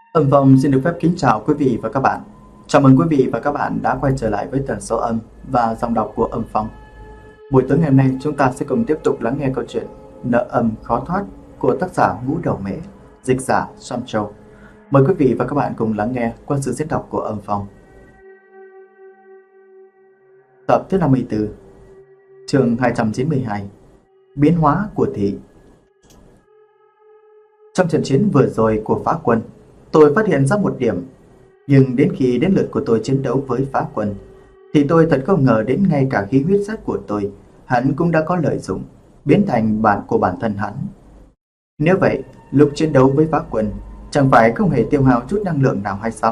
Âm Phong xin được phép kính chào quý vị và các bạn. Chào mừng quý vị và các bạn đã quay trở lại với tần số âm và dòng đọc của Âm Phong. Buổi tối ngày hôm nay chúng ta sẽ cùng tiếp tục lắng nghe câu chuyện Nợ âm khó thoát của tác giả Ngũ Đầu Mễ, dịch giả Sam Châu. Mời quý vị và các bạn cùng lắng nghe qua sự diễn đọc của Âm Phong. Tập thứ 54, chương 292, biến hóa của thị. Trong trận chiến vừa rồi của Phá Quân, tôi phát hiện ra một điểm, nhưng đến khi đến lượt của tôi chiến đấu với Phá Quân thì tôi thật không ngờ đến ngay cả khí huyết sát của tôi hắn cũng đã có lợi dụng, biến thành bản của bản thân hắn. Nếu vậy, lúc chiến đấu với Phá Quân chẳng phải không hề tiêu hao chút năng lượng nào hay sao?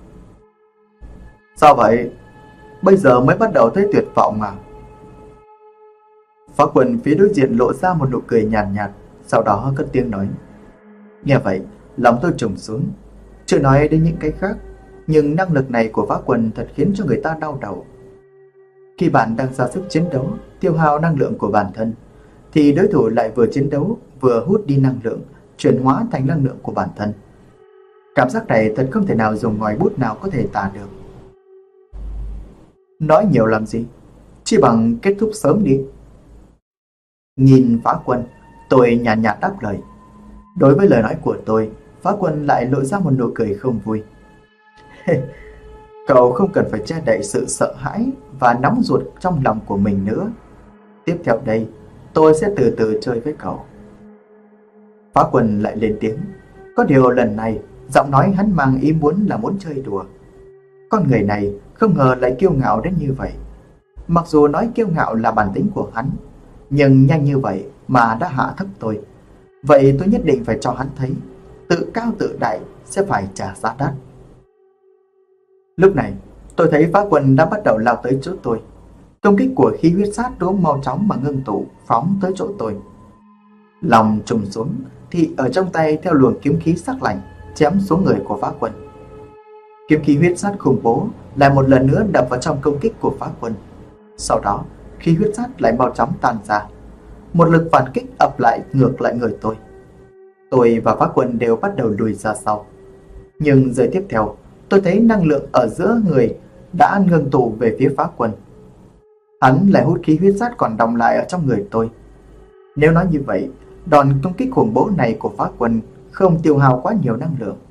Sao vậy? Bây giờ mới bắt đầu thấy tuyệt vọng à? Phá Quân phía đối diện lộ ra một nụ cười nhàn nhạt, sau đó cất tiếng nói. Nghe vậy, lòng tôi trùng xuống. Chưa nói đến những cái khác, nhưng năng lực này của Phá Quân thật khiến cho người ta đau đầu. Khi bạn đang ra sức chiến đấu, tiêu hao năng lượng của bản thân, thì đối thủ lại vừa chiến đấu vừa hút đi năng lượng, chuyển hóa thành năng lượng của bản thân. Cảm giác này thật không thể nào dùng ngòi bút nào có thể tả được. Nói nhiều làm gì? Chỉ bằng kết thúc sớm đi. Nhìn Phá Quân, tôi nhàn nhạt đáp lời. Đối với lời nói của tôi, Phá Quân lại lộ ra một nụ cười không vui. Cậu không cần phải che đậy sự sợ hãi và nóng ruột trong lòng của mình nữa. Tiếp theo đây, tôi sẽ từ từ chơi với cậu. Phá Quân lại lên tiếng. Có điều lần này, giọng nói hắn mang ý muốn là muốn chơi đùa. Con người này không ngờ lại kiêu ngạo đến như vậy. Mặc dù nói kiêu ngạo là bản tính của hắn, nhưng nhanh như vậy mà đã hạ thấp tôi. Vậy tôi nhất định phải cho hắn thấy tự cao tự đại sẽ phải trả giá đắt. Lúc này tôi thấy Phá Quân đã bắt đầu lao tới chỗ tôi. Công kích của khí huyết sát cũng mau chóng mà ngưng tụ phóng tới chỗ tôi. Lòng trùng xuống thì ở trong tay theo luồng kiếm khí sắc lạnh chém xuống người của Phá Quân. Kiếm khí huyết sát khủng bố lại một lần nữa đập vào trong công kích của Phá Quân. Sau đó khí huyết sát lại mau chóng tan ra. Một lực phản kích ập lại ngược lại người tôi. Tôi và Phá Quân đều bắt đầu lùi ra sau. Nhưng giây tiếp theo, tôi thấy năng lượng ở giữa người đã ngưng tụ về phía Phá Quân. Hắn lại hút khí huyết sát còn đọng lại ở trong người tôi. Nếu nói như vậy, đòn công kích khủng bố này của Phá Quân không tiêu hao quá nhiều năng lượng.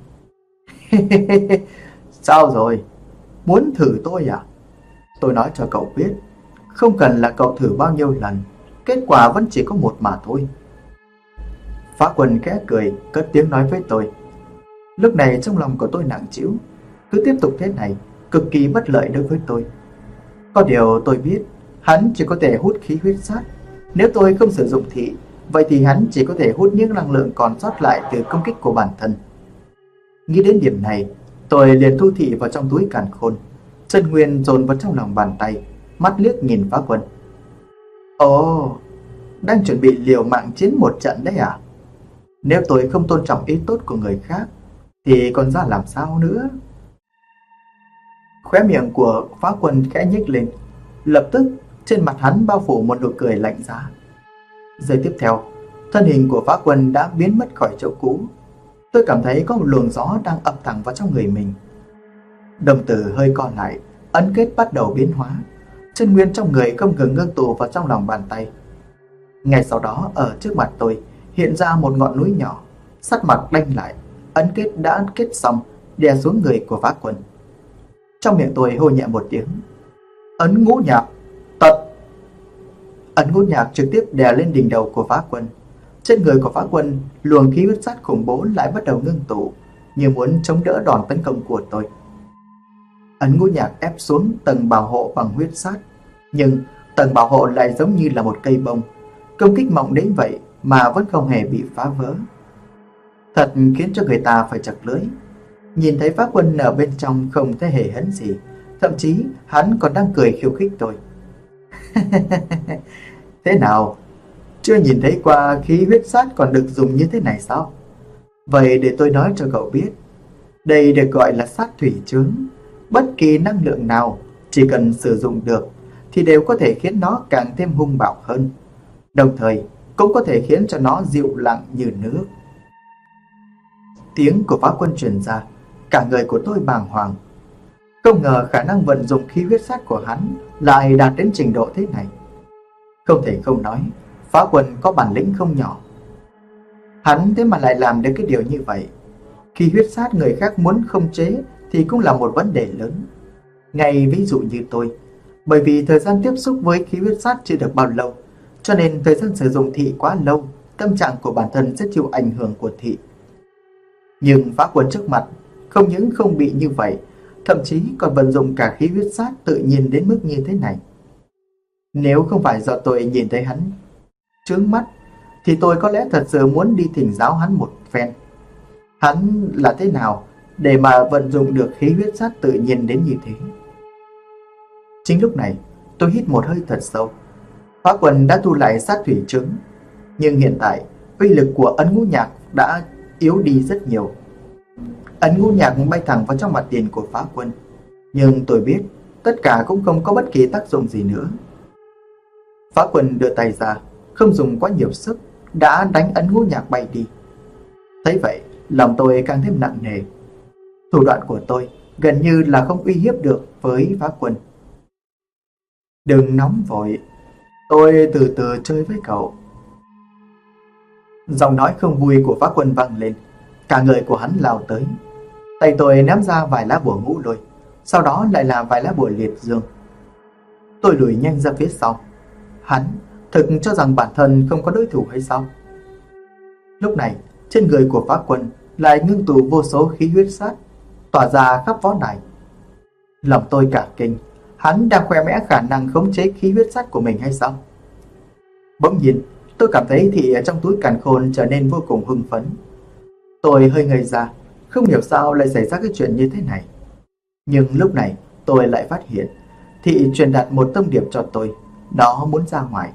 Sao rồi? Muốn thử tôi à? Tôi nói cho cậu biết, không cần là cậu thử bao nhiêu lần, kết quả vẫn chỉ có một mà thôi. Phá Quân khẽ cười, cất tiếng nói với tôi. Lúc này trong lòng của tôi nặng trĩu. Cứ tiếp tục thế này, cực kỳ bất lợi đối với tôi. Có điều tôi biết, hắn chỉ có thể hút khí huyết sát. Nếu tôi không sử dụng thị, vậy thì hắn chỉ có thể hút những năng lượng còn sót lại từ công kích của bản thân. Nghĩ đến điểm này, tôi liền thu thị vào trong túi càn khôn. Chân nguyên dồn vào trong lòng bàn tay, mắt liếc nhìn Phá Quân. Ồ, đang chuẩn bị liều mạng chiến một trận đấy à? Nếu tôi không tôn trọng ý tốt của người khác thì còn ra làm sao nữa? Khóe miệng của Phá Quân khẽ nhếch lên. Lập tức trên mặt hắn bao phủ một nụ cười lạnh giá. Giây tiếp theo, thân hình của Phá Quân đã biến mất khỏi chỗ cũ. Tôi cảm thấy có một luồng gió đang ập thẳng vào trong người mình. Đồng tử hơi co lại, ấn kết bắt đầu biến hóa. Chân nguyên trong người không ngừng ngưng tụ vào trong lòng bàn tay. Ngay sau đó ở trước mặt tôi hiện ra một ngọn núi nhỏ. Sắc mặt đanh lại, ấn kết đã ấn kết xong đè xuống người của Phá Quân. Trong miệng tôi hô nhẹ một tiếng. Ấn ngũ nhạc, tật. Ấn ngũ nhạc trực tiếp đè lên đỉnh đầu của Phá Quân. Trên người của Phá Quân, luồng khí huyết sát khủng bố lại bắt đầu ngưng tụ, như muốn chống đỡ đòn tấn công của tôi. Ấn ngũ nhạc ép xuống tầng bảo hộ bằng huyết sát, nhưng tầng bảo hộ lại giống như là một cây bông, công kích mỏng đến vậy mà vẫn không hề bị phá vỡ. Thật khiến cho người ta phải chặt lưỡi. Nhìn thấy Phá Quân ở bên trong không thể hề hấn gì, thậm chí hắn còn đang cười khiêu khích tôi. Thế nào? Chưa nhìn thấy qua khí huyết sát còn được dùng như thế này sao? Vậy để tôi nói cho cậu biết, đây được gọi là sát thủy chướng. Bất kỳ năng lượng nào chỉ cần sử dụng được thì đều có thể khiến nó càng thêm hung bạo hơn, đồng thời cũng có thể khiến cho nó dịu lặng như nước. Tiếng của phá quân truyền ra, cả người của tôi bàng hoàng. Không ngờ khả năng vận dụng khí huyết sát của hắn lại đạt đến trình độ thế này. Không thể không nói, phá quân có bản lĩnh không nhỏ. Hắn thế mà lại làm được cái điều như vậy. Khí huyết sát người khác muốn khống chế thì cũng là một vấn đề lớn. Ngay ví dụ như tôi, bởi vì thời gian tiếp xúc với khí huyết sát chưa được bao lâu, cho nên thời gian sử dụng thị quá lâu, tâm trạng của bản thân sẽ chịu ảnh hưởng của thị. Nhưng phá quân trước mặt không những không bị như vậy, thậm chí còn vận dụng cả khí huyết sát tự nhiên đến mức như thế này. Nếu không phải do tôi nhìn thấy hắn trướng mắt, thì tôi có lẽ thật sự muốn đi thỉnh giáo hắn một phen. Hắn là thế nào để mà vận dụng được khí huyết sát tự nhiên đến như thế? Chính lúc này, tôi hít một hơi thật sâu. Phá quân đã thu lại sát thủy trướng, nhưng hiện tại uy lực của ấn ngũ nhạc đã yếu đi rất nhiều. Ấn ngũ nhạc bay thẳng vào trong mặt tiền của phá quân, nhưng tôi biết tất cả cũng không có bất kỳ tác dụng gì nữa. Phá quân đưa tay ra, không dùng quá nhiều sức, đã đánh ấn ngũ nhạc bay đi. Thấy vậy, lòng tôi càng thêm nặng nề. Thủ đoạn của tôi gần như là không uy hiếp được với phá quân. Đừng nóng vội, tôi từ từ chơi với cậu. Giọng nói không vui của phá quân vang lên. Cả người của hắn lao tới. Tay tôi ném ra vài lá bùa ngũ lôi, sau đó lại là vài lá bùa liệt dương. Tôi lùi nhanh ra phía sau. Hắn thực cho rằng bản thân không có đối thủ hay sao? Lúc này, trên người của phá quân lại ngưng tụ vô số khí huyết sát, tỏa ra khắp võ đài. Lòng tôi cả kinh, hắn đang khoe mẽ khả năng khống chế khí huyết sát của mình hay sao? Bỗng nhiên, tôi cảm thấy thị trong túi càn khôn trở nên vô cùng hưng phấn. Tôi hơi ngây ra, không hiểu sao lại xảy ra cái chuyện như thế này. Nhưng lúc này, tôi lại phát hiện thị truyền đạt một thông điệp cho tôi. Nó muốn ra ngoài.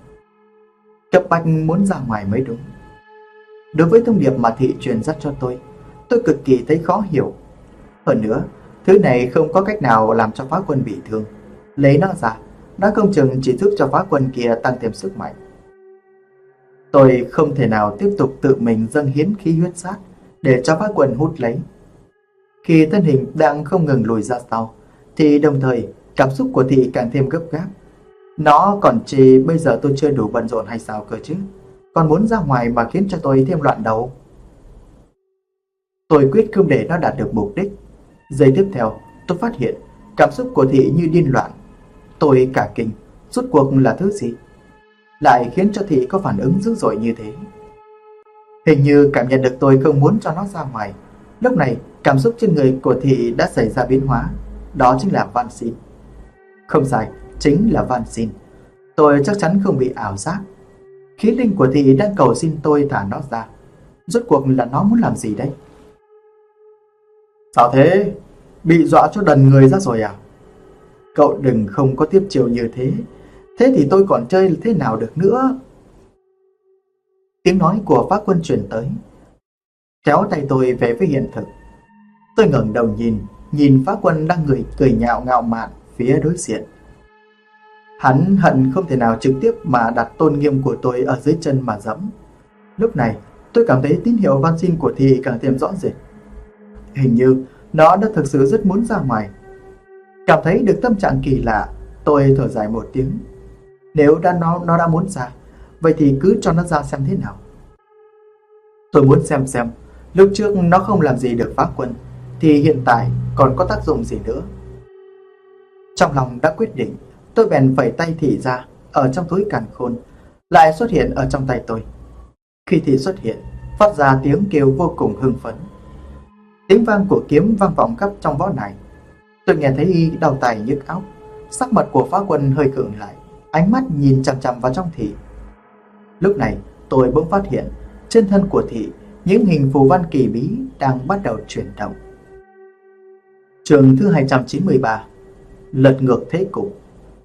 Cấp bách muốn ra ngoài mới đúng. Đối với thông điệp mà thị truyền dắt cho tôi cực kỳ thấy khó hiểu. Hơn nữa, thứ này không có cách nào làm cho phá quân bị thương. Lấy nó ra, nó không chừng chỉ giúp cho phá quân kia tăng thêm sức mạnh. Tôi không thể nào tiếp tục tự mình dâng hiến khí huyết sát để cho phá quân hút lấy. Khi thân hình đang không ngừng lùi ra sau, thì đồng thời cảm xúc của thị càng thêm gấp gáp. Nó còn chỉ bây giờ tôi chưa đủ bận rộn hay sao cơ chứ, còn muốn ra ngoài mà khiến cho tôi thêm loạn đầu. Tôi quyết không để nó đạt được mục đích. Giây tiếp theo, tôi phát hiện cảm xúc của thị như điên loạn. Tôi cả kinh, rốt cuộc là thứ gì lại khiến cho thị có phản ứng dữ dội như thế? Hình như cảm nhận được tôi không muốn cho nó ra ngoài. Lúc này, cảm xúc trên người của thị đã xảy ra biến hóa. Đó chính là van xin. Không sai, chính là van xin. Tôi chắc chắn không bị ảo giác. Khí linh của thị đang cầu xin tôi thả nó ra. Rốt cuộc là nó muốn làm gì đấy? Sao thế? Bị dọa cho đần người ra rồi à? Cậu đừng không có tiếp chiều như thế. Thế thì tôi còn chơi thế nào được nữa? Tiếng nói của phá quân truyền tới, kéo tay tôi về với hiện thực. Tôi ngẩng đầu nhìn phá quân đang cười nhạo ngạo mạn phía đối diện. Hắn hận không thể nào trực tiếp mà đặt tôn nghiêm của tôi ở dưới chân mà dẫm. Lúc này, tôi cảm thấy tín hiệu van xin của thị càng thêm rõ rệt. Hình như nó đã thực sự rất muốn ra ngoài. Cảm thấy được tâm trạng kỳ lạ, tôi thở dài một tiếng. Nếu nó đã muốn ra, vậy thì cứ cho nó ra xem thế nào. Tôi muốn xem lúc trước nó không làm gì được phá quân, thì hiện tại còn có tác dụng gì nữa. Trong lòng đã quyết định, tôi bèn phẩy tay thị ra. Ở trong túi càn khôn lại xuất hiện ở trong tay tôi. Khi thị xuất hiện, phát ra tiếng kêu vô cùng hưng phấn. Tiếng vang của kiếm vang vọng khắp trong võ đài. Tôi nghe thấy đau tay nhức óc. Sắc mặt của phá quân hơi khựng lại, ánh mắt nhìn chằm chằm vào trong thị. Lúc này tôi bỗng phát hiện trên thân của thị những hình phù văn kỳ bí đang bắt đầu chuyển động. Chương thứ 293, lật ngược thế cục.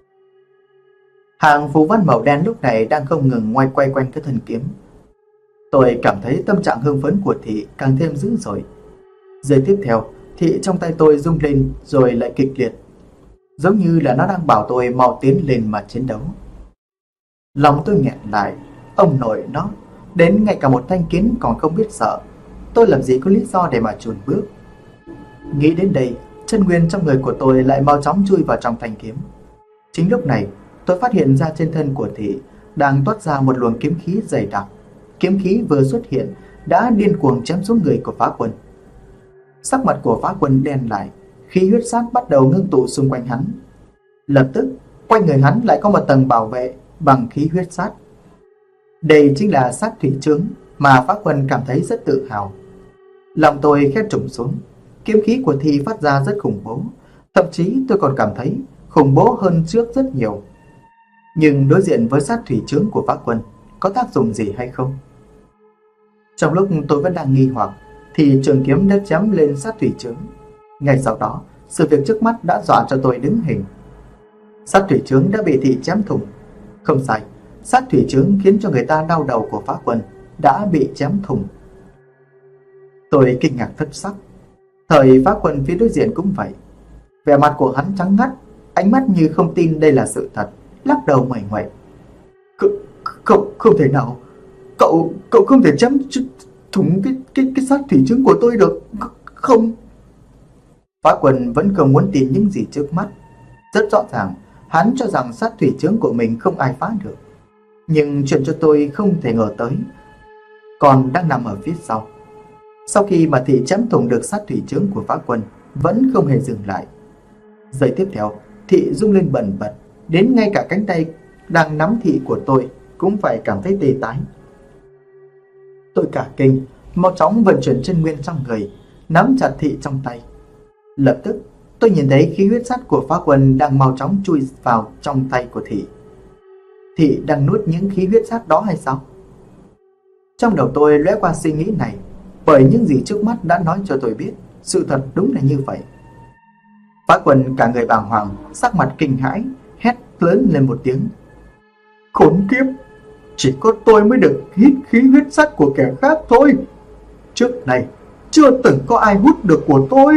Hàng phù văn màu đen lúc này đang không ngừng quay quanh cái thân kiếm. Tôi cảm thấy tâm trạng hưng phấn của thị càng thêm dữ dội. Giây tiếp theo, thị trong tay tôi rung lên rồi lại kịch liệt, giống như là nó đang bảo tôi mau tiến lên mà chiến đấu. Lòng tôi nghẹn lại, ông nội nó, đến ngay cả một thanh kiếm còn không biết sợ. tôi làm gì có lý do để mà chùn bước. Nghĩ đến đây, chân nguyên trong người của tôi lại mau chóng chui vào trong thanh kiếm. Chính lúc này, tôi phát hiện ra trên thân của Thị đang toát ra một luồng kiếm khí dày đặc. Kiếm khí vừa xuất hiện đã điên cuồng chém xuống người của Phá Quân. Sắc mặt của Phá Quân đen lại, khí huyết sát bắt đầu ngưng tụ xung quanh hắn. Lập tức, quanh người hắn lại có một tầng bảo vệ bằng khí huyết sát. Đây chính là sát thủy chướng mà Phá Quân cảm thấy rất tự hào. Lòng tôi khẽ trùng xuống, kiếm khí của Thị phát ra rất khủng bố, thậm chí tôi còn cảm thấy khủng bố hơn trước rất nhiều. Nhưng đối diện với sát thủy chướng của Phá Quân, có tác dụng gì hay không? Trong lúc tôi vẫn đang nghi hoặc, thì trường kiếm đã chém lên sát thủy chướng. Ngay sau đó, sự việc trước mắt đã dọa cho tôi đứng hình. Sát thủy chướng đã bị Thị chém thủng. Không sai, sát thủy chướng khiến cho người ta đau đầu của Phá Quân đã bị chém thủng. Tôi kinh ngạc thất sắc. Thời Phá Quân phía đối diện cũng vậy. Vẻ mặt của hắn trắng ngắt, ánh mắt như không tin đây là sự thật, lắc đầu ngoảnh ngoậy. Không thể nào, cậu không thể chém thủng cái sát thủy chướng của tôi được, không? Phá Quân vẫn không muốn tin những gì trước mắt. Rất rõ ràng, hắn cho rằng sát thủy chướng của mình không ai phá được. Nhưng chuyện cho tôi không thể ngờ tới còn đang nằm ở phía sau. Sau khi mà Thị chém thủng được sát thủy chướng của Phá Quân, vẫn không hề dừng lại. Giây tiếp theo, Thị rung lên bần bật, đến ngay cả cánh tay đang nắm Thị của tôi cũng phải cảm thấy tê tái. Tôi cả kinh, mau chóng vận chuyển chân nguyên trong người, nắm chặt Thị trong tay. Lập tức, tôi nhìn thấy khí huyết sắt của Phá Quân đang mau chóng chui vào trong tay của Thị. Thị đang nuốt những khí huyết sắt đó hay sao? Trong đầu tôi lóe qua suy nghĩ này, bởi những gì trước mắt đã nói cho tôi biết, sự thật đúng là như vậy. Phá Quân cả người bàng hoàng, sắc mặt kinh hãi, hét lớn lên một tiếng. Khốn kiếp, chỉ có tôi mới được hít khí huyết sắt của kẻ khác thôi. Trước này, chưa từng có ai hút được của tôi.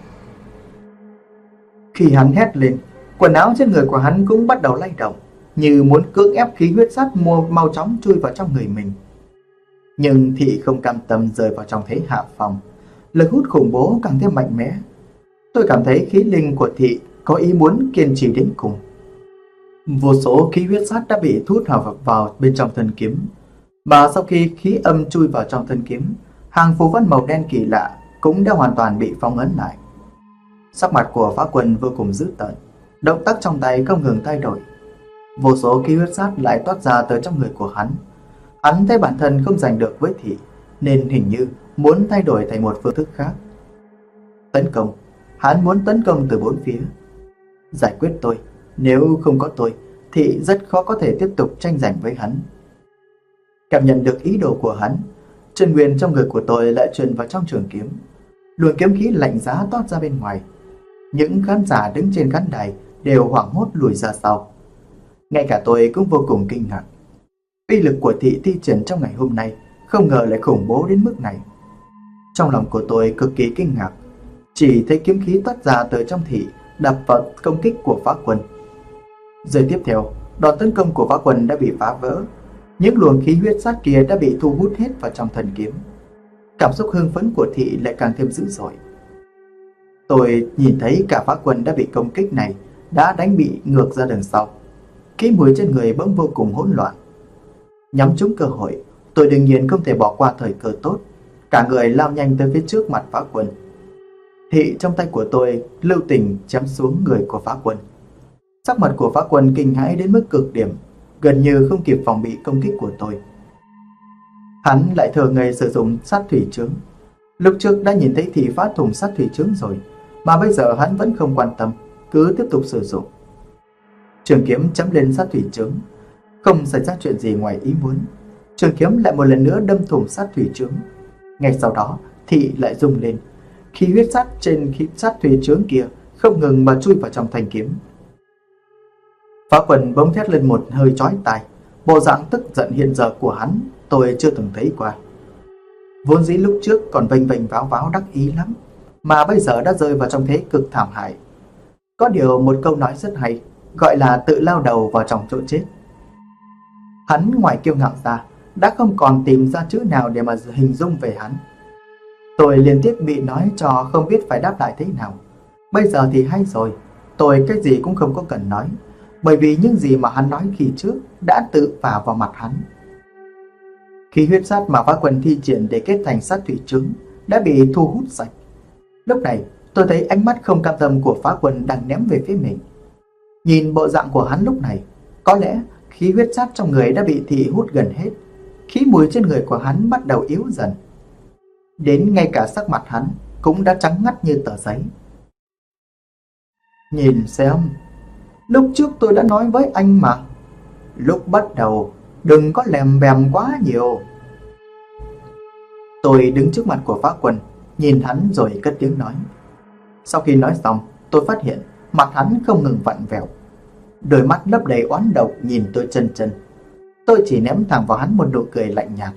Khi hắn hét lên, quần áo trên người của hắn cũng bắt đầu lay động, như muốn cưỡng ép khí huyết sắt mau chóng chui vào trong người mình. Nhưng Thị không cam tâm rơi vào trong thế hạ phong, lực hút khủng bố càng thêm mạnh mẽ. Tôi cảm thấy khí linh của Thị có ý muốn kiên trì đến cùng. Vô số khí huyết sắt đã bị thu hút vào bên trong thân kiếm, mà sau khi khí âm chui vào trong thân kiếm, hàng phù văn màu đen kỳ lạ cũng đã hoàn toàn bị phong ấn lại. Sắc mặt của Phá Quân vô cùng dữ tợn, động tác trong tay không ngừng thay đổi. Vô số khí huyết sắt lại toát ra từ trong người của hắn. Hắn thấy bản thân không giành được với Thị, nên hình như muốn thay đổi thành một phương thức khác. Tấn công, hắn muốn tấn công từ bốn phía. Giải quyết tôi, nếu không có tôi, Thị rất khó có thể tiếp tục tranh giành với hắn. Cảm nhận được ý đồ của hắn, chân nguyên trong người của tôi lại truyền vào trong trường kiếm. Luồng kiếm khí lạnh giá toát ra bên ngoài. Những khán giả đứng trên khán đài đều hoảng hốt lùi ra sau. Ngay cả tôi cũng vô cùng kinh ngạc. Uy lực của Thị thi triển trong ngày hôm nay không ngờ lại khủng bố đến mức này. Trong lòng của tôi cực kỳ kinh ngạc, chỉ thấy kiếm khí toát ra từ trong Thị đập vào công kích của Phá Quân. Giây tiếp theo, đòn tấn công của Phá Quân đã bị phá vỡ. Những luồng khí huyết sát kia đã bị thu hút hết vào trong thần kiếm. Cảm xúc hưng phấn của Thị lại càng thêm dữ dội. Tôi nhìn thấy cả Phá Quân đã bị công kích này đã đánh bị ngược ra đằng sau. Khí mùi trên người bỗng vô cùng hỗn loạn. Nhắm trúng cơ hội, tôi đương nhiên không thể bỏ qua thời cơ tốt. Cả người lao nhanh tới phía trước mặt Phá Quân. Thị trong tay của tôi lưu tình chém xuống người của Phá Quân. Sắc mặt của Phá Quân kinh hãi đến mức cực điểm, gần như không kịp phòng bị công kích của tôi. Hắn lại thờ ngây sử dụng sát thủy chướng. Lúc trước đã nhìn thấy Thị phá thủng sát thủy chướng rồi, mà bây giờ hắn vẫn không quan tâm, cứ tiếp tục sử dụng. Trường kiếm chấm lên sát thủy chướng. Không xảy ra chuyện gì ngoài ý muốn, trường kiếm lại một lần nữa đâm thủng sát thủy chướng. Ngay sau đó, Thị lại rung lên. Khí huyết sắt trên sát thủy chướng kia không ngừng mà chui vào trong thanh kiếm. Phá Quân bỗng thét lên một hơi chói tai. Bộ dạng tức giận hiện giờ của hắn tôi chưa từng thấy qua. Vốn dĩ lúc trước còn vênh vênh váo váo đắc ý lắm, mà bây giờ đã rơi vào trong thế cực thảm hại. Có điều một câu nói rất hay, gọi là tự lao đầu vào trong chỗ chết. Hắn ngoài kiêu ngạo ra, đã không còn tìm ra chữ nào để mà hình dung về hắn. Tôi liên tiếp bị nói cho không biết phải đáp lại thế nào. Bây giờ thì hay rồi, tôi cái gì cũng không có cần nói, bởi vì những gì mà hắn nói khi trước đã tự vào vào mặt hắn. Khí huyết sát mà Phá Quân thi triển để kết thành sát thủy trứng đã bị thu hút sạch. Lúc này tôi thấy ánh mắt không cam tâm của Phá Quân đang ném về phía mình. Nhìn bộ dạng của hắn lúc này, có lẽ khí huyết sát trong người đã bị thị hút gần hết. Khí mùi trên người của hắn bắt đầu yếu dần, đến ngay cả sắc mặt hắn cũng đã trắng ngắt như tờ giấy. Nhìn xem, lúc trước tôi đã nói với anh mà, lúc bắt đầu đừng có lèm bèm quá nhiều. Tôi đứng trước mặt của Phá Quân, nhìn hắn rồi cất tiếng nói. Sau khi nói xong, tôi phát hiện mặt hắn không ngừng vặn vẹo, đôi mắt lấp đầy oán độc nhìn tôi chân chân. Tôi chỉ ném thẳng vào hắn một nụ cười lạnh nhạt.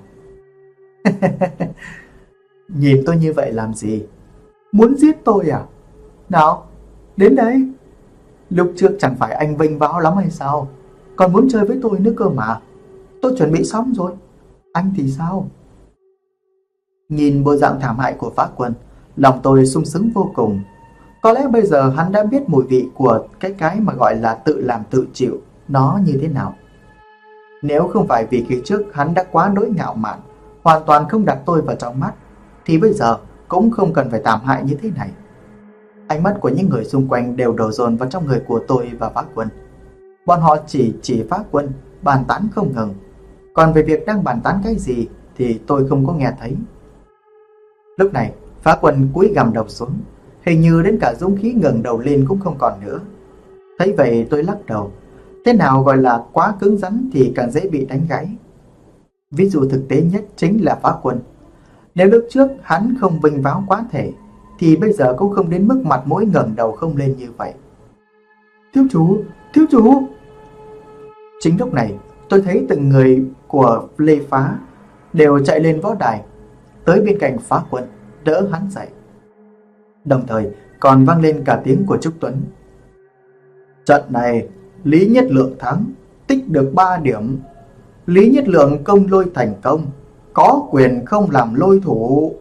Nhìn tôi như vậy làm gì? Muốn giết tôi à? Nào, đến đây. Lúc trước chẳng phải anh vênh váo lắm hay sao? Còn muốn chơi với tôi nữa cơ mà. Tôi chuẩn bị xong rồi. Anh thì sao? Nhìn bộ dạng thảm hại của Phá Quân, lòng tôi sung sướng vô cùng. Có lẽ bây giờ hắn đã biết mùi vị của cái mà gọi là tự làm tự chịu nó như thế nào. Nếu không phải vì khi trước hắn đã quá đỗi ngạo mạn, hoàn toàn không đặt tôi vào trong mắt, thì bây giờ cũng không cần phải thảm hại như thế này. Ánh mắt của những người xung quanh đều đổ dồn vào trong người của tôi và Phá Quân. Bọn họ chỉ Phá Quân bàn tán không ngừng, còn về việc đang bàn tán cái gì thì tôi không có nghe thấy. Lúc này Phá Quân cúi gằm đầu xuống, hình như đến cả dũng khí ngẩng đầu lên cũng không còn nữa. Thấy vậy tôi lắc đầu. Thế nào gọi là quá cứng rắn thì càng dễ bị đánh gãy. Ví dụ thực tế nhất chính là Phá Quân. Nếu lúc trước hắn không vênh váo quá thể, thì bây giờ cũng không đến mức mặt mũi ngẩng đầu không lên như vậy. Thiếu chủ. Chính lúc này tôi thấy từng người của Lê Phá đều chạy lên võ đài, tới bên cạnh Phá Quân đỡ hắn dậy. Đồng thời còn vang lên cả tiếng của Trúc Tuấn. Trận này Lý Nhất Lượng thắng, tích được 3 điểm. Lý Nhất Lượng công lôi thành công, có quyền không làm lôi thủ.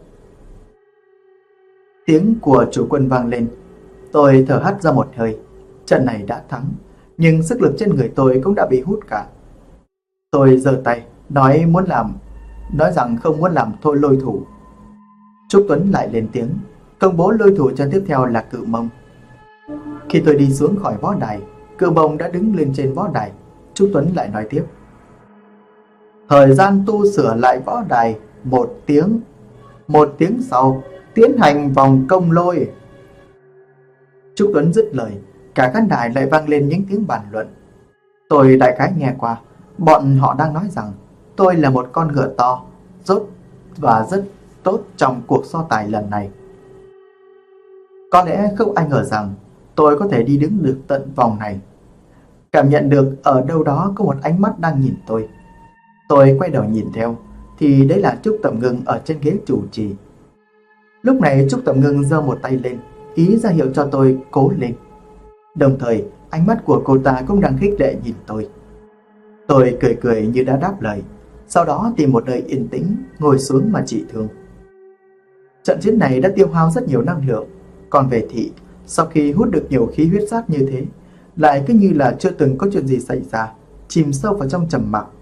Tiếng của chủ quân vang lên. Tôi thở hắt ra một hơi. Trận này đã thắng, nhưng sức lực trên người tôi cũng đã bị hút cả. Tôi giơ tay nói rằng không muốn làm thôi lôi thủ. Trúc Tuấn lại lên tiếng công bố lôi thủ trận tiếp theo là Cự Mông. Khi tôi đi xuống khỏi võ đài, Cự Mông đã đứng lên trên võ đài. Trúc Tuấn lại nói tiếp. Thời gian tu sửa lại võ đài 1 tiếng. 1 tiếng sau tiến hành vòng công lôi. Trúc Tuấn dứt lời, cả khán đài lại vang lên những tiếng bàn luận. Tôi đại khái nghe qua, bọn họ đang nói rằng tôi là một con ngựa to, rốt và rất tốt trong cuộc so tài lần này. Có lẽ không ai ngờ rằng tôi có thể đi đứng được tận vòng này. Cảm nhận được ở đâu đó có một ánh mắt đang nhìn tôi. Tôi quay đầu nhìn theo, thì đấy là Trúc Tầm Ngưng ở trên ghế chủ trì. Lúc này Trúc Tầm Ngưng giơ một tay lên, ý ra hiệu cho tôi cố lên. Đồng thời ánh mắt của cô ta cũng đang khích lệ nhìn tôi. Tôi cười cười như đã đáp lời, sau đó tìm một nơi yên tĩnh ngồi xuống mà trị thương. Trận chiến này đã tiêu hao rất nhiều năng lượng. Còn về Thị, sau khi hút được nhiều khí huyết sát như thế, lại cứ như là chưa từng có chuyện gì xảy ra, chìm sâu vào trong trầm mặc.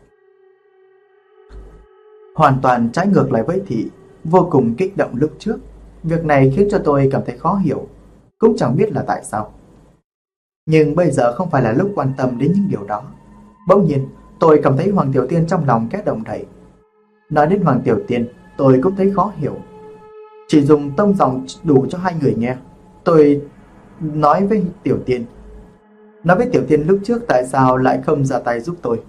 Hoàn toàn trái ngược lại với Thị, vô cùng kích động lúc trước. Việc này khiến cho tôi cảm thấy khó hiểu, cũng chẳng biết là tại sao. Nhưng bây giờ không phải là lúc quan tâm đến những điều đó. Bỗng nhiên tôi cảm thấy Hoàng Tiểu Tiên trong lòng khẽ động đậy. Nói đến Hoàng Tiểu Tiên, tôi cũng thấy khó hiểu. Chỉ dùng tông dòng đủ cho hai người nghe. Tôi nói với Tiểu Tiên lúc trước tại sao lại không ra tay giúp tôi.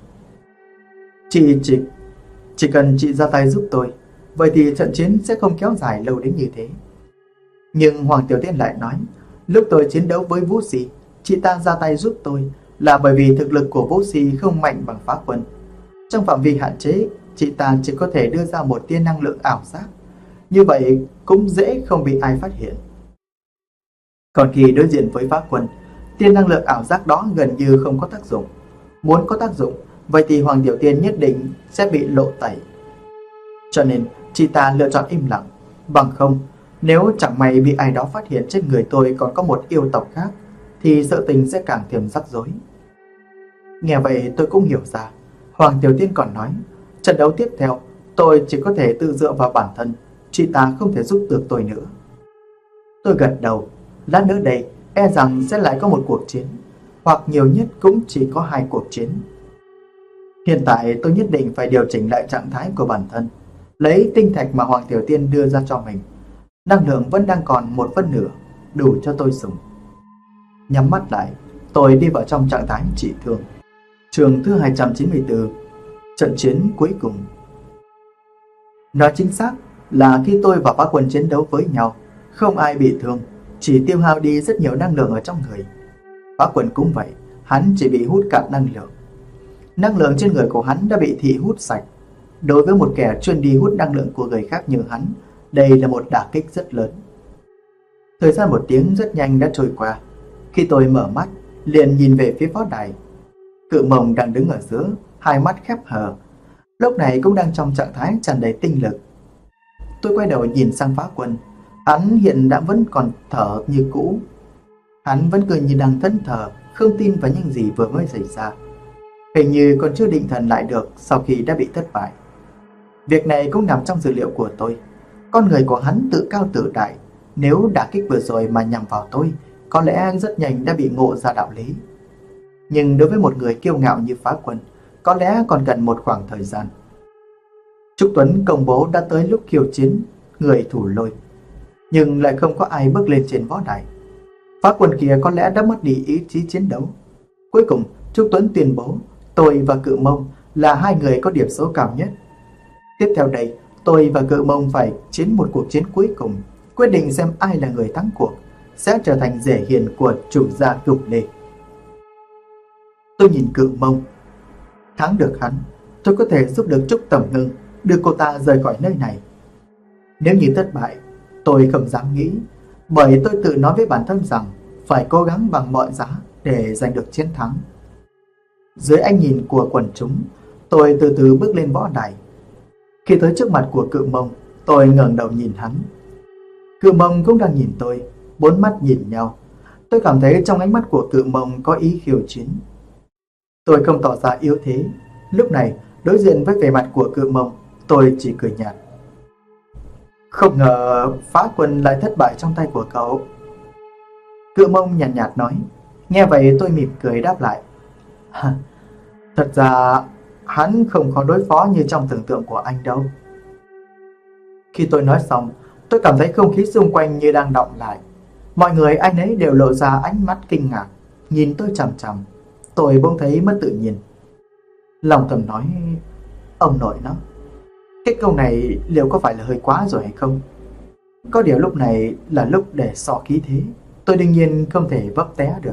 Chỉ cần chị ra tay giúp tôi, vậy thì trận chiến sẽ không kéo dài lâu đến như thế. Nhưng Hoàng Tiểu Tiên lại nói, lúc tôi chiến đấu với Vũ Si, chị ta ra tay giúp tôi là bởi vì thực lực của Vũ Si không mạnh bằng Phá Quân. Trong phạm vi hạn chế, chị ta chỉ có thể đưa ra một tia năng lượng ảo giác. Như vậy cũng dễ không bị ai phát hiện. Còn khi đối diện với Phá Quân, tia năng lượng ảo giác đó gần như không có tác dụng. Muốn có tác dụng, vậy thì Hoàng Tiểu Tiên nhất định sẽ bị lộ tẩy. Cho nên chị ta lựa chọn im lặng, Bằng không, nếu chẳng may bị ai đó phát hiện trên người tôi còn có một yêu tộc khác, thì sự tình sẽ càng thêm rắc rối. Nghe vậy tôi cũng hiểu ra. Hoàng Tiểu Tiên còn nói, trận đấu tiếp theo tôi chỉ có thể tự dựa vào bản thân, chị ta không thể giúp được tôi nữa. Tôi gật đầu. Lát nữa đây e rằng sẽ lại có một cuộc chiến, hoặc nhiều nhất cũng chỉ có 2 cuộc chiến. Hiện tại tôi nhất định phải điều chỉnh lại trạng thái của bản thân, lấy tinh thạch mà Hoàng Tiểu Tiên đưa ra cho mình. Năng lượng vẫn đang còn 1/4, đủ cho tôi dùng. Nhắm mắt lại, tôi đi vào trong trạng thái trị thương. Chương thứ 294, trận chiến cuối cùng. Nói chính xác là khi tôi và Phá Quân chiến đấu với nhau, không ai bị thương, chỉ tiêu hao đi rất nhiều năng lượng ở trong người. Phá Quân cũng vậy, hắn chỉ bị hút cạn năng lượng. Năng lượng trên người của hắn đã bị thị hút sạch. Đối với một kẻ chuyên đi hút năng lượng của người khác như hắn, đây là một đả kích rất lớn. Thời gian 1 tiếng rất nhanh đã trôi qua. Khi tôi mở mắt, liền nhìn về phía võ đài. Cự Mông đang đứng ở giữa, hai mắt khép hờ, lúc này cũng đang trong trạng thái tràn đầy tinh lực. Tôi quay đầu nhìn sang Phá Quân. Hắn hiện đã vẫn còn thở như cũ. Hắn vẫn cười như đang thẫn thờ, không tin vào những gì vừa mới xảy ra. Hình như còn chưa định thần lại được sau khi đã bị thất bại. Việc này cũng nằm trong dữ liệu của tôi. Con người của hắn tự cao tự đại, nếu đả kích vừa rồi mà nhằm vào tôi, có lẽ rất nhanh đã bị ngộ ra đạo lý. Nhưng đối với một người kiêu ngạo như Phá Quân, có lẽ còn cần một khoảng thời gian. Trúc Tuấn công bố đã tới lúc khiêu chiến người thủ lôi, nhưng lại không có ai bước lên trên võ đài. Phá Quân kia có lẽ đã mất đi ý chí chiến đấu. Cuối cùng Trúc Tuấn tuyên bố tôi và Cự Mông là 2 người có điểm số cao nhất. Tiếp theo đây, tôi và Cự Mông phải chiến một cuộc chiến cuối cùng, quyết định xem ai là người thắng cuộc, sẽ trở thành rể hiền của chủ gia Cửu Lê. Tôi nhìn Cự Mông. Thắng được hắn, tôi có thể giúp được Trúc Tầm Ngưng đưa cô ta rời khỏi nơi này. Nếu như thất bại, tôi không dám nghĩ, bởi tôi tự nói với bản thân rằng phải cố gắng bằng mọi giá để giành được chiến thắng. Dưới ánh nhìn của quần chúng, tôi từ từ bước lên võ đài. Khi tới trước mặt của Cự Mông, tôi ngẩng đầu nhìn hắn. Cự Mông cũng đang nhìn tôi, 4 mắt nhìn nhau. Tôi cảm thấy trong ánh mắt của Cự Mông có ý khiêu chiến. Tôi không tỏ ra yếu thế. Lúc này, đối diện với vẻ mặt của Cự Mông, tôi chỉ cười nhạt. Không ngờ Phá Quân lại thất bại trong tay của cậu. Cự Mông nhàn nhạt nói. Nghe vậy tôi mỉm cười đáp lại. Thật ra hắn không khó đối phó như trong tưởng tượng của anh đâu. Khi tôi nói xong, tôi cảm thấy không khí xung quanh như đang đọng lại. Mọi người ai nấy đều lộ ra ánh mắt kinh ngạc, nhìn tôi chằm chằm. Tôi bỗng thấy mất tự nhiên. Lòng thầm nói, ông nội nó, cái câu này liệu có phải là hơi quá rồi hay không? Có điều lúc này là lúc để so khí thế, tôi đương nhiên không thể vấp té được.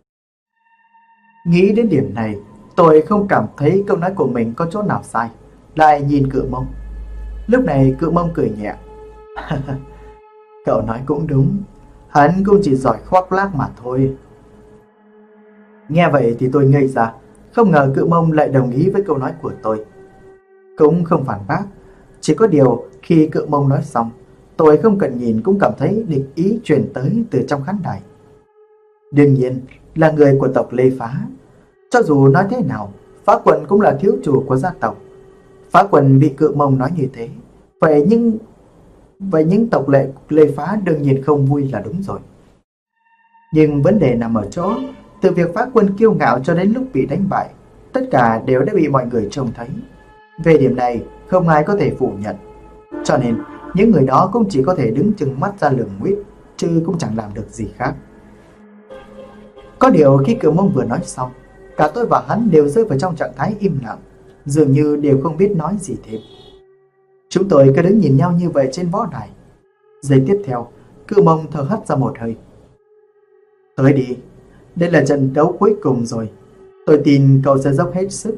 Nghĩ đến điểm này, tôi không cảm thấy câu nói của mình có chỗ nào sai, lại nhìn Cự Mông. Lúc này Cự Mông cười nhẹ. Cậu nói cũng đúng, hắn cũng chỉ giỏi khoác lác mà thôi. Nghe vậy thì tôi ngây ra, không ngờ Cự Mông lại đồng ý với câu nói của tôi. Cũng không phản bác, chỉ có điều khi Cự Mông nói xong, tôi không cần nhìn cũng cảm thấy địch ý truyền tới từ trong khán đài. Đương nhiên là người của tộc Lê Phá. Cho dù nói thế nào, Phá Quân cũng là thiếu chủ của gia tộc. Phá Quân bị Cự Mông nói như thế, vậy những tộc Lê Phá đương nhiên không vui là đúng rồi. Nhưng vấn đề nằm ở chỗ, từ việc Phá Quân kiêu ngạo cho đến lúc bị đánh bại, tất cả đều đã bị mọi người trông thấy. Về điểm này, không ai có thể phủ nhận. Cho nên, những người đó cũng chỉ có thể đứng chừng mắt ra lườm nguyết, chứ cũng chẳng làm được gì khác. Có điều khi Cự Mông vừa nói xong, cả tôi và hắn đều rơi vào trong trạng thái im lặng, dường như đều không biết nói gì thêm. Chúng tôi cứ đứng nhìn nhau như vậy trên võ đài. Giây tiếp theo, Cự Mông thở hắt ra một hơi. Tới đi, đây là trận đấu cuối cùng rồi. Tôi tin cậu sẽ dốc hết sức.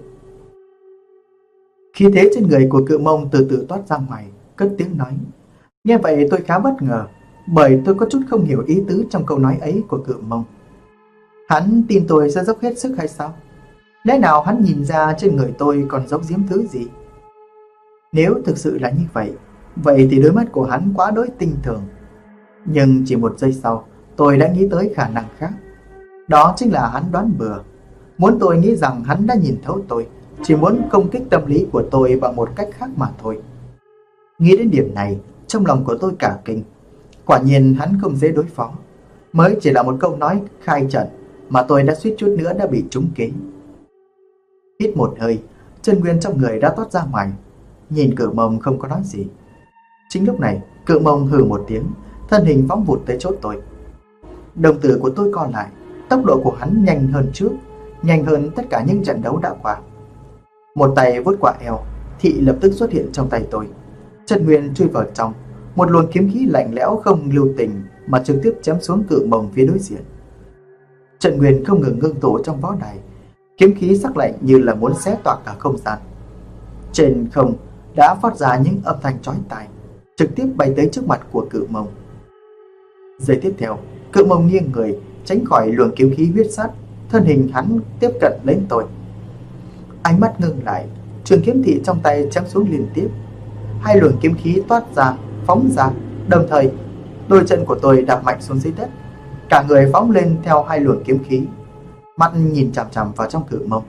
Khí thế trên người của Cự Mông từ từ toát ra ngoài, cất tiếng nói. Nghe vậy tôi khá bất ngờ, bởi tôi có chút không hiểu ý tứ trong câu nói ấy của Cự Mông. Hắn tin tôi sẽ dốc hết sức hay sao? Lẽ nào hắn nhìn ra trên người tôi còn giấu giếm thứ gì? Nếu thực sự là như vậy, Vậy thì đôi mắt của hắn quá đối tinh tường. Nhưng chỉ một giây sau, tôi đã nghĩ tới khả năng khác. Đó chính là hắn đoán bừa, muốn tôi nghĩ rằng hắn đã nhìn thấu tôi, chỉ muốn công kích tâm lý của tôi bằng một cách khác mà thôi. Nghĩ đến điểm này, trong lòng của tôi cả kinh. Quả nhiên hắn không dễ đối phó. Mới chỉ là một câu nói khai trận mà tôi đã suýt chút nữa đã bị trúng kế. Hít một hơi, chân nguyên trong người đã toát ra ngoài. Nhìn Cự Mông không có nói gì. Chính lúc này, Cự Mông hừ một tiếng, thân hình phóng vụt tới chỗ tôi. Đồng tử của tôi co lại, tốc độ của hắn nhanh hơn trước, nhanh hơn tất cả những trận đấu đã qua. Một tay vuốt qua eo, thị lập tức xuất hiện trong tay tôi. Chân nguyên chui vào trong, một luồng kiếm khí lạnh lẽo không lưu tình mà trực tiếp chém xuống Cự Mông phía đối diện. Chân nguyên không ngừng ngưng tụ trong võ đài, kiếm khí sắc lạnh như là muốn xé toạc cả không gian. Trên không đã phát ra những âm thanh chói tai, trực tiếp bay tới trước mặt của Cự Mông. Giây tiếp theo, Cự Mông nghiêng người tránh khỏi luồng kiếm khí huyết sắt, thân hình hắn tiếp cận lấy tôi. Ánh mắt ngưng lại, trường kiếm thị trong tay chém xuống liên tiếp. Hai luồng kiếm khí toát ra, phóng ra, đồng thời đôi chân của tôi đạp mạnh xuống dưới đất, cả người phóng lên theo hai luồng kiếm khí, mắt nhìn chằm chằm vào trong Cự Mông.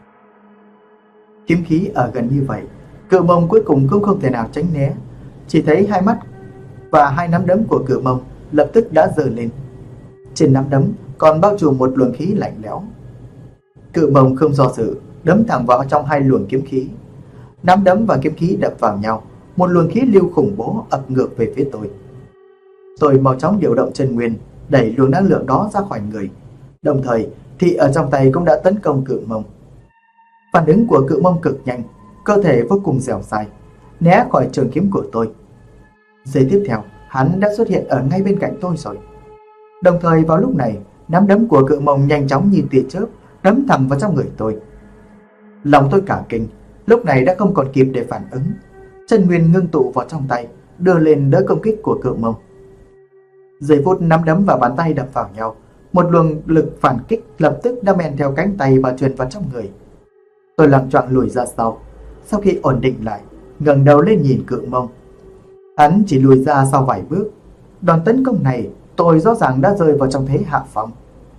Kiếm khí ở gần như vậy, Cự Mông cuối cùng cũng không thể nào tránh né. Chỉ thấy hai mắt và hai nắm đấm của Cự Mông lập tức đã giơ lên. Trên nắm đấm còn bao trùm một luồng khí lạnh lẽo. Cự Mông không do dự, đấm thẳng vào trong hai luồng kiếm khí. Nắm đấm và kiếm khí đập vào nhau, một luồng khí lưu khủng bố ập ngược về phía tôi. Tôi mau chóng điều động chân nguyên, đẩy luồng năng lượng đó ra khỏi người. Đồng thời, thị ở trong tay cũng đã tấn công Cự Mông. Phản ứng của Cự Mông cực nhanh, cơ thể vô cùng dẻo dai, né khỏi trường kiếm của tôi. Giây tiếp theo, hắn đã xuất hiện ở ngay bên cạnh tôi rồi. Đồng thời vào lúc này, nắm đấm của Cự Mông nhanh chóng như tia chớp đấm thẳng vào trong người tôi. Lòng tôi cả kinh, lúc này đã không còn kịp để phản ứng. Chân nguyên ngưng tụ vào trong tay, đưa lên đỡ công kích của Cự Mông. Giây phút nắm đấm và bàn tay đập vào nhau, một luồng lực phản kích lập tức đã men theo cánh tay và truyền vào trong người. Tôi loạng choạng lùi ra sau. Sau khi ổn định lại, ngẩng đầu lên nhìn Cự Mông. Hắn chỉ lùi ra sau vài bước. Đòn tấn công này tôi rõ ràng đã rơi vào trong thế hạ phong.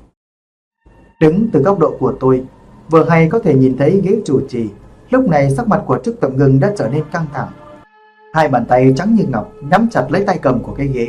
Đứng từ góc độ của tôi, vừa hay có thể nhìn thấy ghế chủ trì. Lúc này sắc mặt của Trúc Tầm Ngưng đã trở nên căng thẳng. Hai bàn tay trắng như ngọc nắm chặt lấy tay cầm của cái ghế.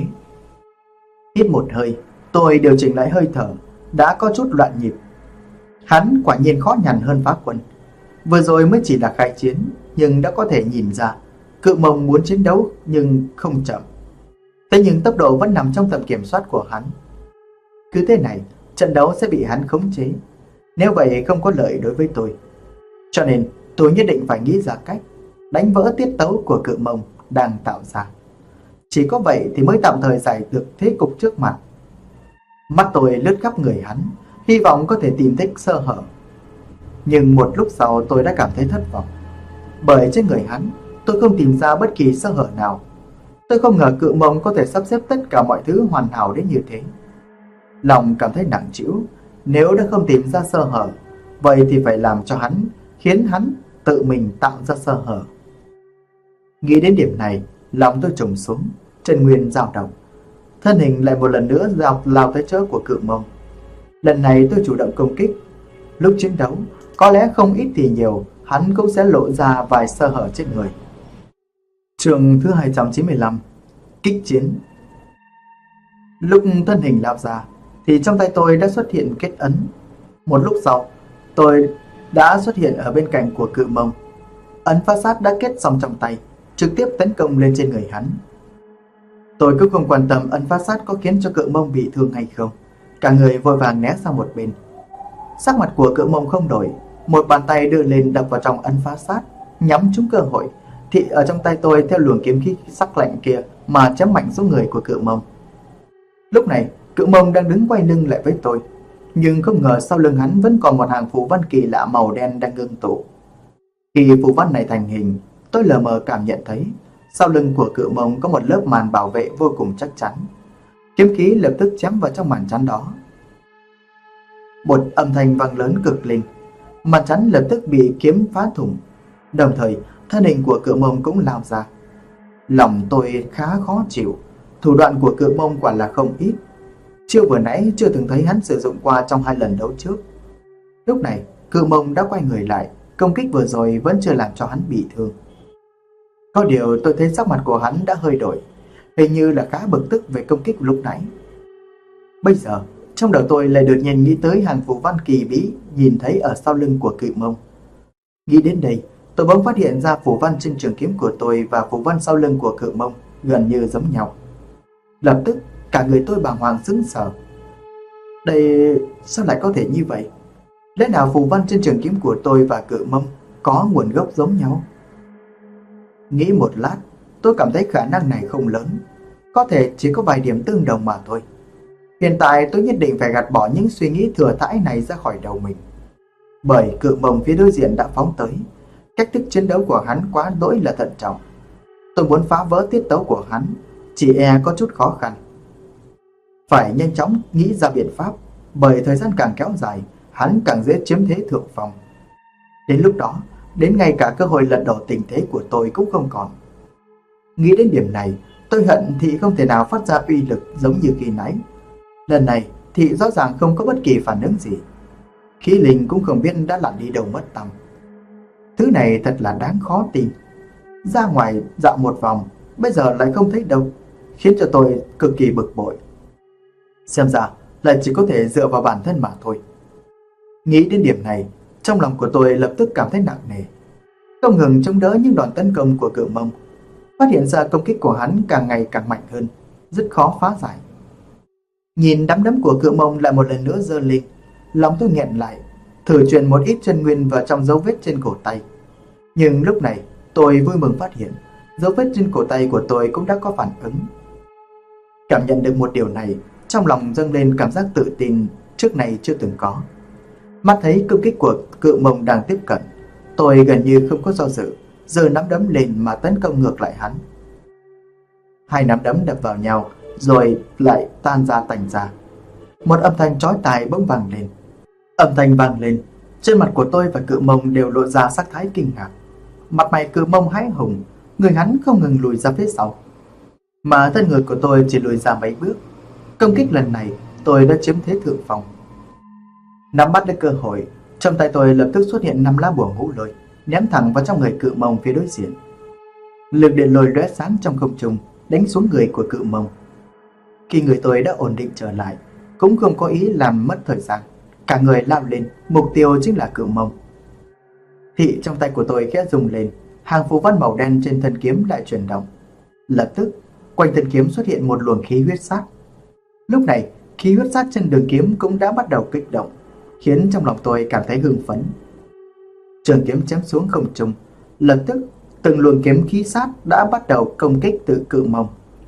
Hít một hơi, tôi điều chỉnh lại hơi thở, đã có chút loạn nhịp. Hắn quả nhiên khó nhằn hơn Phá Quân. Vừa rồi mới chỉ là khai chiến, nhưng đã có thể nhìn ra Cự Mông muốn chiến đấu nhưng không chậm. Thế nhưng tốc độ vẫn nằm trong tầm kiểm soát của hắn. Cứ thế này, trận đấu sẽ bị hắn khống chế. Nếu vậy không có lợi đối với tôi. Cho nên tôi nhất định phải nghĩ ra cách đánh vỡ tiết tấu của Cự Mông đang tạo ra. Chỉ có vậy thì mới tạm thời giải được thế cục trước mặt. Mắt tôi lướt khắp người hắn, hy vọng có thể tìm thấy sơ hở. Nhưng một lúc sau tôi đã cảm thấy thất vọng. Bởi trên người hắn, tôi không tìm ra bất kỳ sơ hở nào. Tôi không ngờ Cự Mông có thể sắp xếp tất cả mọi thứ hoàn hảo đến như thế. Lòng cảm thấy nặng trĩu. Nếu đã không tìm ra sơ hở, vậy thì phải làm cho hắn, khiến hắn tự mình tạo ra sơ hở. Nghĩ đến điểm này, lòng tôi trùng xuống, chân nguyên dao động. Thân hình lại một lần nữa lao tới chỗ của Cự Mông. Lần này tôi chủ động công kích. Lúc chiến đấu, có lẽ không ít thì nhiều, hắn cũng sẽ lộ ra vài sơ hở trên người. Chương thứ 295, kích chiến. Lúc thân hình lao ra, thì trong tay tôi đã xuất hiện kết ấn. Một lúc sau, tôi đã xuất hiện ở bên cạnh của Cự Mông. Ấn phá sát đã kết xong trong tay, trực tiếp tấn công lên trên người hắn. Tôi cũng không quan tâm ấn phá sát có khiến cho Cự Mông bị thương hay không. Cả người vội vàng né sang một bên. Sắc mặt của Cự Mông không đổi, một bàn tay đưa lên đập vào trong ấn phá sát, nhắm trúng cơ hội. Thì ở trong tay tôi theo luồng kiếm khí sắc lạnh kia mà chém mạnh xuống người của Cự Mông. Lúc này Cự Mông đang đứng quay lưng lại với tôi, nhưng không ngờ sau lưng hắn vẫn còn một hàng phù văn kỳ lạ màu đen đang ngưng tụ. Khi phù văn này thành hình, tôi lờ mờ cảm nhận thấy sau lưng của Cự Mông có một lớp màn bảo vệ vô cùng chắc chắn. Kiếm khí lập tức chém vào trong màn chắn đó. Một âm thanh vang lớn cực lên, màn chắn lập tức bị kiếm phá thủng. Đồng thời thân hình của Cự Mông cũng lao ra. Lòng tôi khá khó chịu. Thủ đoạn của Cự Mông quả là không ít. Chiêu vừa nãy chưa từng thấy hắn sử dụng qua trong 2 lần đấu trước. Lúc này Cự Mông đã quay người lại. Công kích vừa rồi vẫn chưa làm cho hắn bị thương. Có điều tôi thấy sắc mặt của hắn đã hơi đổi, hình như là khá bực tức về công kích lúc nãy. Bây giờ trong đầu tôi lại đột nhiên nghĩ tới hàng phù văn kỳ bí nhìn thấy ở sau lưng của Cự Mông. Nghĩ đến đây, tôi bỗng phát hiện ra phù văn trên trường kiếm của tôi và phù văn sau lưng của Cự Mông gần như giống nhau. Lập tức cả người tôi bàng hoàng sững sờ. Đây sao lại có thể như vậy? Lẽ nào phù văn trên trường kiếm của tôi và Cự Mông có nguồn gốc giống nhau? Nghĩ một lát, tôi cảm thấy khả năng này không lớn, có thể chỉ có vài điểm tương đồng mà thôi. Hiện tại tôi nhất định phải gạt bỏ những suy nghĩ thừa thãi này ra khỏi đầu mình. Bởi Cự Mông phía đối diện đã phóng tới, cách thức chiến đấu của hắn quá đỗi là thận trọng. Tôi muốn phá vỡ tiết tấu của hắn, chỉ e có chút khó khăn. Phải nhanh chóng nghĩ ra biện pháp, bởi thời gian càng kéo dài, hắn càng dễ chiếm thế thượng phong. Đến lúc đó, đến ngay cả cơ hội lật đổ tình thế của tôi cũng không còn. Nghĩ đến điểm này, tôi hận Thị không thể nào phát ra uy lực giống như khi nãy. Lần này, Thị rõ ràng không có bất kỳ phản ứng gì. Khí linh cũng không biết đã lặn đi đâu mất tăm. Thứ này thật là đáng khó tin. Ra ngoài dạo một vòng, bây giờ lại không thấy đâu, khiến cho tôi cực kỳ bực bội. Xem ra lại chỉ có thể dựa vào bản thân mà thôi. Nghĩ đến điểm này, trong lòng của tôi lập tức cảm thấy nặng nề. Không ngừng chống đỡ những đòn tấn công của Cự Mông, phát hiện ra công kích của hắn càng ngày càng mạnh hơn, rất khó phá giải. Nhìn đám đấm của Cự Mông lại một lần nữa giơ lên, lòng tôi nghẹn lại, thử truyền một ít chân nguyên vào trong dấu vết trên cổ tay. Nhưng lúc này tôi vui mừng phát hiện dấu vết trên cổ tay của tôi cũng đã có phản ứng. Cảm nhận được một điều này, trong lòng dâng lên cảm giác tự tin trước này chưa từng có. Mắt thấy công kích của Cự Mông đang tiếp cận, tôi gần như không có do dự, giơ nắm đấm lên mà tấn công ngược lại hắn. 2 nắm đấm đập vào nhau rồi lại tan ra tành ra. Một âm thanh chói tai bỗng vang lên. Âm thanh vang lên, trên mặt của tôi và Cự Mông đều lộ ra sắc thái kinh ngạc. Mặt mày Cự Mông hãi hùng, người hắn không ngừng lùi ra phía sau, mà thân người của tôi chỉ lùi ra mấy bước. Công kích lần này tôi đã chiếm thế thượng phong. Nắm bắt được cơ hội, trong tay tôi lập tức xuất hiện 5 lá bùa ngũ lôi, ném thẳng vào trong người Cự Mông phía đối diện. Lực điện lôi lóe sáng trong không trung, đánh xuống người của Cự Mông. Khi người tôi đã ổn định trở lại, cũng không có ý làm mất thời gian, cả người lao lên, mục tiêu chính là Cự Mông. Thị trong tay của tôi khẽ rung lên, hàng phù văn màu đen trên thân kiếm lại chuyển động. Lập tức, quanh thân kiếm xuất hiện một luồng khí huyết sát. Lúc này, khí huyết sát trên đường kiếm cũng đã bắt đầu kích động, khiến trong lòng tôi cảm thấy hưng phấn. Trường kiếm chém xuống không trung, lập tức từng luồng kiếm khí sát đã bắt đầu công kích từ Cự Mông.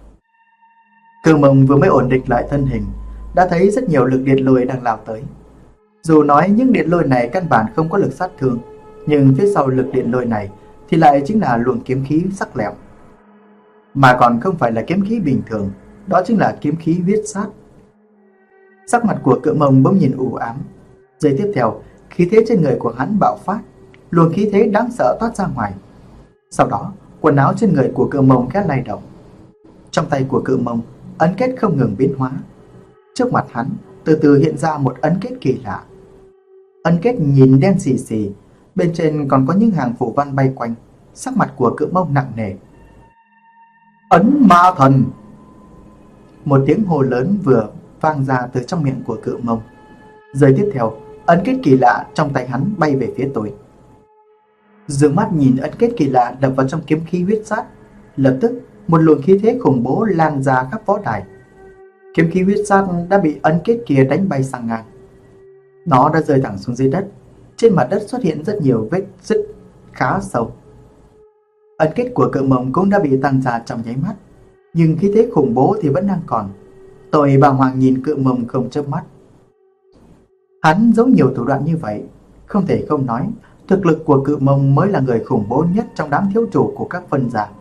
Cự Mông vừa mới ổn định lại thân hình, đã thấy rất nhiều lực điện lôi đang lao tới. Dù nói những điện lôi này căn bản không có lực sát thương, nhưng phía sau lực điện lôi này thì lại chính là luồng kiếm khí sắc lẹm, mà còn không phải là kiếm khí bình thường, đó chính là kiếm khí huyết sát. Sắc mặt của Cự Mông bỗng nhìn u ám. Giây tiếp theo, khí thế trên người của hắn bạo phát, luồng khí thế đáng sợ toát ra ngoài. Sau đó, quần áo trên người của Cự Mông khẽ lay động. Trong tay của Cự Mông, ấn kết không ngừng biến hóa. Trước mặt hắn, từ từ hiện ra một ấn kết kỳ lạ. Ấn kết nhìn đen xì xì, bên trên còn có những hàng phù văn bay quanh. Sắc mặt của Cự Mông nặng nề. Ấn ma thần! Một tiếng hô lớn vừa vang ra từ trong miệng của Cự Mông. Giây tiếp theo, ấn kết kỳ lạ trong tay hắn bay về phía tôi. Dương mắt nhìn ấn kết kỳ lạ đập vào trong kiếm khí huyết sát, lập tức một luồng khí thế khủng bố lan ra khắp võ đài. Kiếm khí huyết sát đã bị ấn kết kia đánh bay sang ngang. Nó đã rơi thẳng xuống dưới đất. Trên mặt đất xuất hiện rất nhiều vết rứt khá sâu. Ấn kết của Cự Mông cũng đã bị tan ra trong nháy mắt, nhưng khí thế khủng bố thì vẫn đang còn. Tôi bàng hoàng nhìn Cự Mông không chớp mắt. Hắn giấu nhiều thủ đoạn như vậy, không thể không nói thực lực của Cự Mông mới là người khủng bố nhất trong đám thiếu chủ của các phân gia.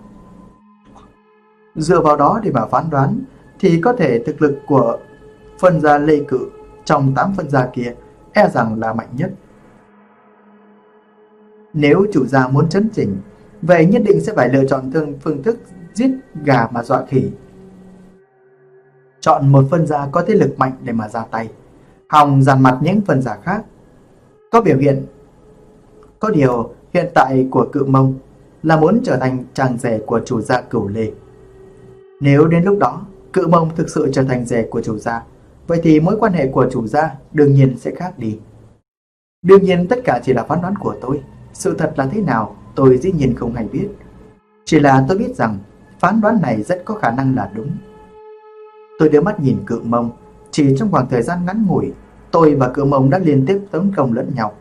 Dựa vào đó để mà phán đoán thì có thể thực lực của phân gia Lê Cự trong 8 phân gia kia e rằng là mạnh nhất. Nếu chủ gia muốn chấn chỉnh, vậy nhất định sẽ phải lựa chọn phương thức giết gà mà dọa khỉ. Chọn một phân gia có thế lực mạnh để mà ra tay, hòng dằn mặt những phân gia khác. Có điều hiện tại của Cự Mông là muốn trở thành chàng rể của chủ gia Cửu Lê. Nếu đến lúc đó Cự Mông thực sự trở thành rể của chủ gia, vậy thì mối quan hệ của chủ gia đương nhiên sẽ khác đi. Đương nhiên tất cả chỉ là phán đoán của tôi. Sự thật là thế nào tôi dĩ nhiên không hay biết. Chỉ là tôi biết rằng phán đoán này rất có khả năng là đúng. Tôi đưa mắt nhìn Cự Mông. Chỉ trong khoảng thời gian ngắn ngủi, tôi và Cự Mông đã liên tiếp tấn công lẫn nhau.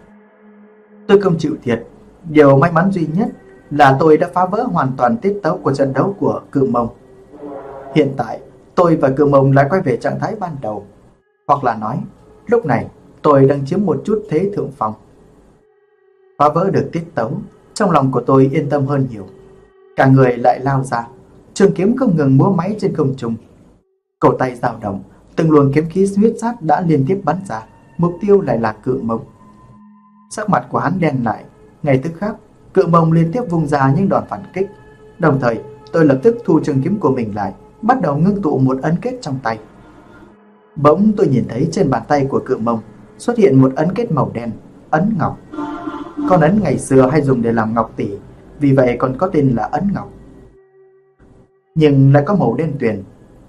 Tôi không chịu thiệt. Điều may mắn duy nhất là tôi đã phá vỡ hoàn toàn tiết tấu của trận đấu của Cự Mông. Hiện tại tôi và Cự Mông lại quay về trạng thái ban đầu. Hoặc là nói, lúc này tôi đang chiếm một chút thế thượng phong. Phá vỡ được tiết tấu, trong lòng của tôi yên tâm hơn nhiều. Cả người lại lao ra, trường kiếm không ngừng múa máy trên không trung. Cổ tay dao động, từng luồng kiếm khí huyết sát đã liên tiếp bắn ra, mục tiêu lại là Cự Mông. Sắc mặt của hắn đen lại, ngay tức khắc, Cự Mông liên tiếp vung ra những đòn phản kích. Đồng thời, tôi lập tức thu trường kiếm của mình lại, bắt đầu ngưng tụ một ấn kết trong tay. Bỗng tôi nhìn thấy trên bàn tay của Cự Mông xuất hiện một ấn kết màu đen, ấn ngọc. Con ấn ngày xưa hay dùng để làm ngọc tỷ, vì vậy còn có tên là ấn ngọc, nhưng lại có màu đen tuyền.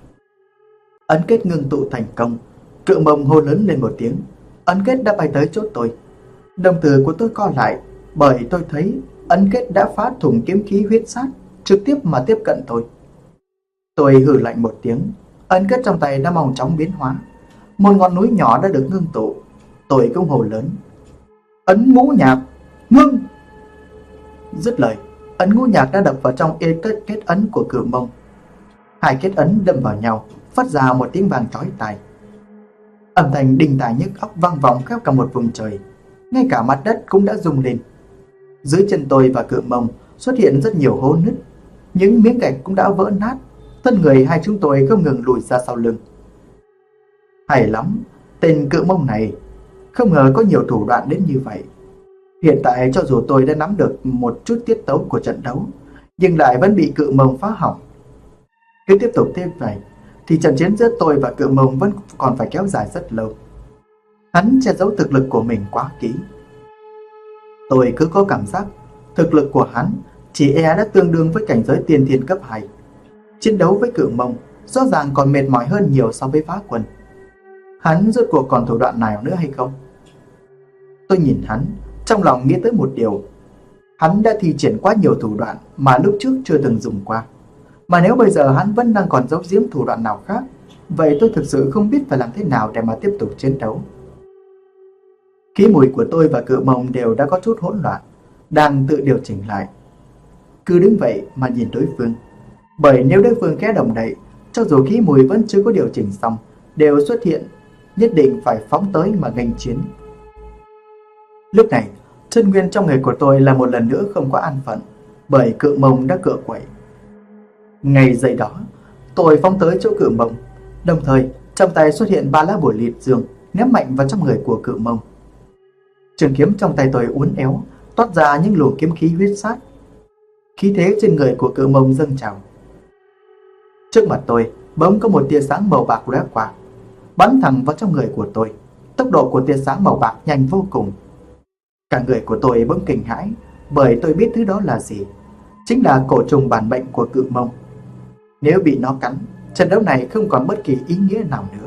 Ấn kết ngưng tụ thành công, Cự Mông hô lớn lên một tiếng, ấn kết đã bay tới chỗ tôi. Đồng tử của tôi co lại, bởi tôi thấy ấn kết đã phá thủng kiếm khí huyết sát, trực tiếp mà tiếp cận tôi. Tôi hừ lạnh một tiếng, ấn kết trong tay đã mau chóng biến hóa. Một ngọn núi nhỏ đã được ngưng tụ. Tôi cũng hô lớn, ấn ngũ nhạc, ngưng! Dứt lời, ấn ngũ nhạc đã đập vào trong kết ấn của Cự Mông. Hai kết ấn đâm vào nhau, phát ra một tiếng vang chói tai. Âm thanh đinh tai nhức óc vang vọng khắp cả một vùng trời, ngay cả mặt đất cũng đã rung lên. Dưới chân tôi và Cự Mông xuất hiện rất nhiều hố nứt, những miếng gạch cũng đã vỡ nát. Thân người hai chúng tôi không ngừng lùi ra sau lưng. Hay lắm, tên Cự Mông này không ngờ có nhiều thủ đoạn đến như vậy. Hiện tại cho dù tôi đã nắm được một chút tiết tấu của trận đấu, nhưng lại vẫn bị Cự Mông phá hỏng. Cứ tiếp tục thế vậy thì trận chiến giữa tôi và Cự Mông vẫn còn phải kéo dài rất lâu. Hắn che giấu thực lực của mình quá kỹ. Tôi cứ có cảm giác thực lực của hắn chỉ đã tương đương với cảnh giới tiên thiên cấp 2. Chiến đấu với Cự Mông rõ ràng còn mệt mỏi hơn nhiều so với Phá Quân. Hắn rốt cuộc còn thủ đoạn nào nữa hay không? Tôi nhìn hắn, trong lòng nghĩ tới một điều. Hắn đã thi triển quá nhiều thủ đoạn mà lúc trước chưa từng dùng qua. Mà nếu bây giờ hắn vẫn đang còn giấu giếm thủ đoạn nào khác, vậy tôi thực sự không biết phải làm thế nào để mà tiếp tục chiến đấu. Khí mùi của tôi và Cự Mông đều đã có chút hỗn loạn, đang tự điều chỉnh lại. Cứ đứng vậy mà nhìn đối phương. Bởi nếu đối phương khẽ động đậy, cho dù khí mùi vẫn chưa có điều chỉnh xong, đều xuất hiện, nhất định phải phóng tới mà nghênh chiến. Lúc này, chân nguyên trong người của tôi là một lần nữa không có an phận, bởi Cự Mông đã cựa quậy. Ngay giây đó, tôi phóng tới chỗ Cự Mông, đồng thời trong tay xuất hiện 3 lá bùa liệt dương ném mạnh vào trong người của Cự Mông. Trường kiếm trong tay tôi uốn éo, toát ra những luồng kiếm khí huyết sát. Khí thế trên người của Cự Mông dâng trào. Trước mặt tôi bỗng có một tia sáng màu bạc lóe qua, bắn thẳng vào trong người của tôi. Tốc độ của tia sáng màu bạc nhanh vô cùng. Cả người của tôi bỗng kinh hãi, bởi tôi biết thứ đó là gì. Chính là cổ trùng bản mệnh của Cự Mông. Nếu bị nó cắn, trận đấu này không còn bất kỳ ý nghĩa nào nữa.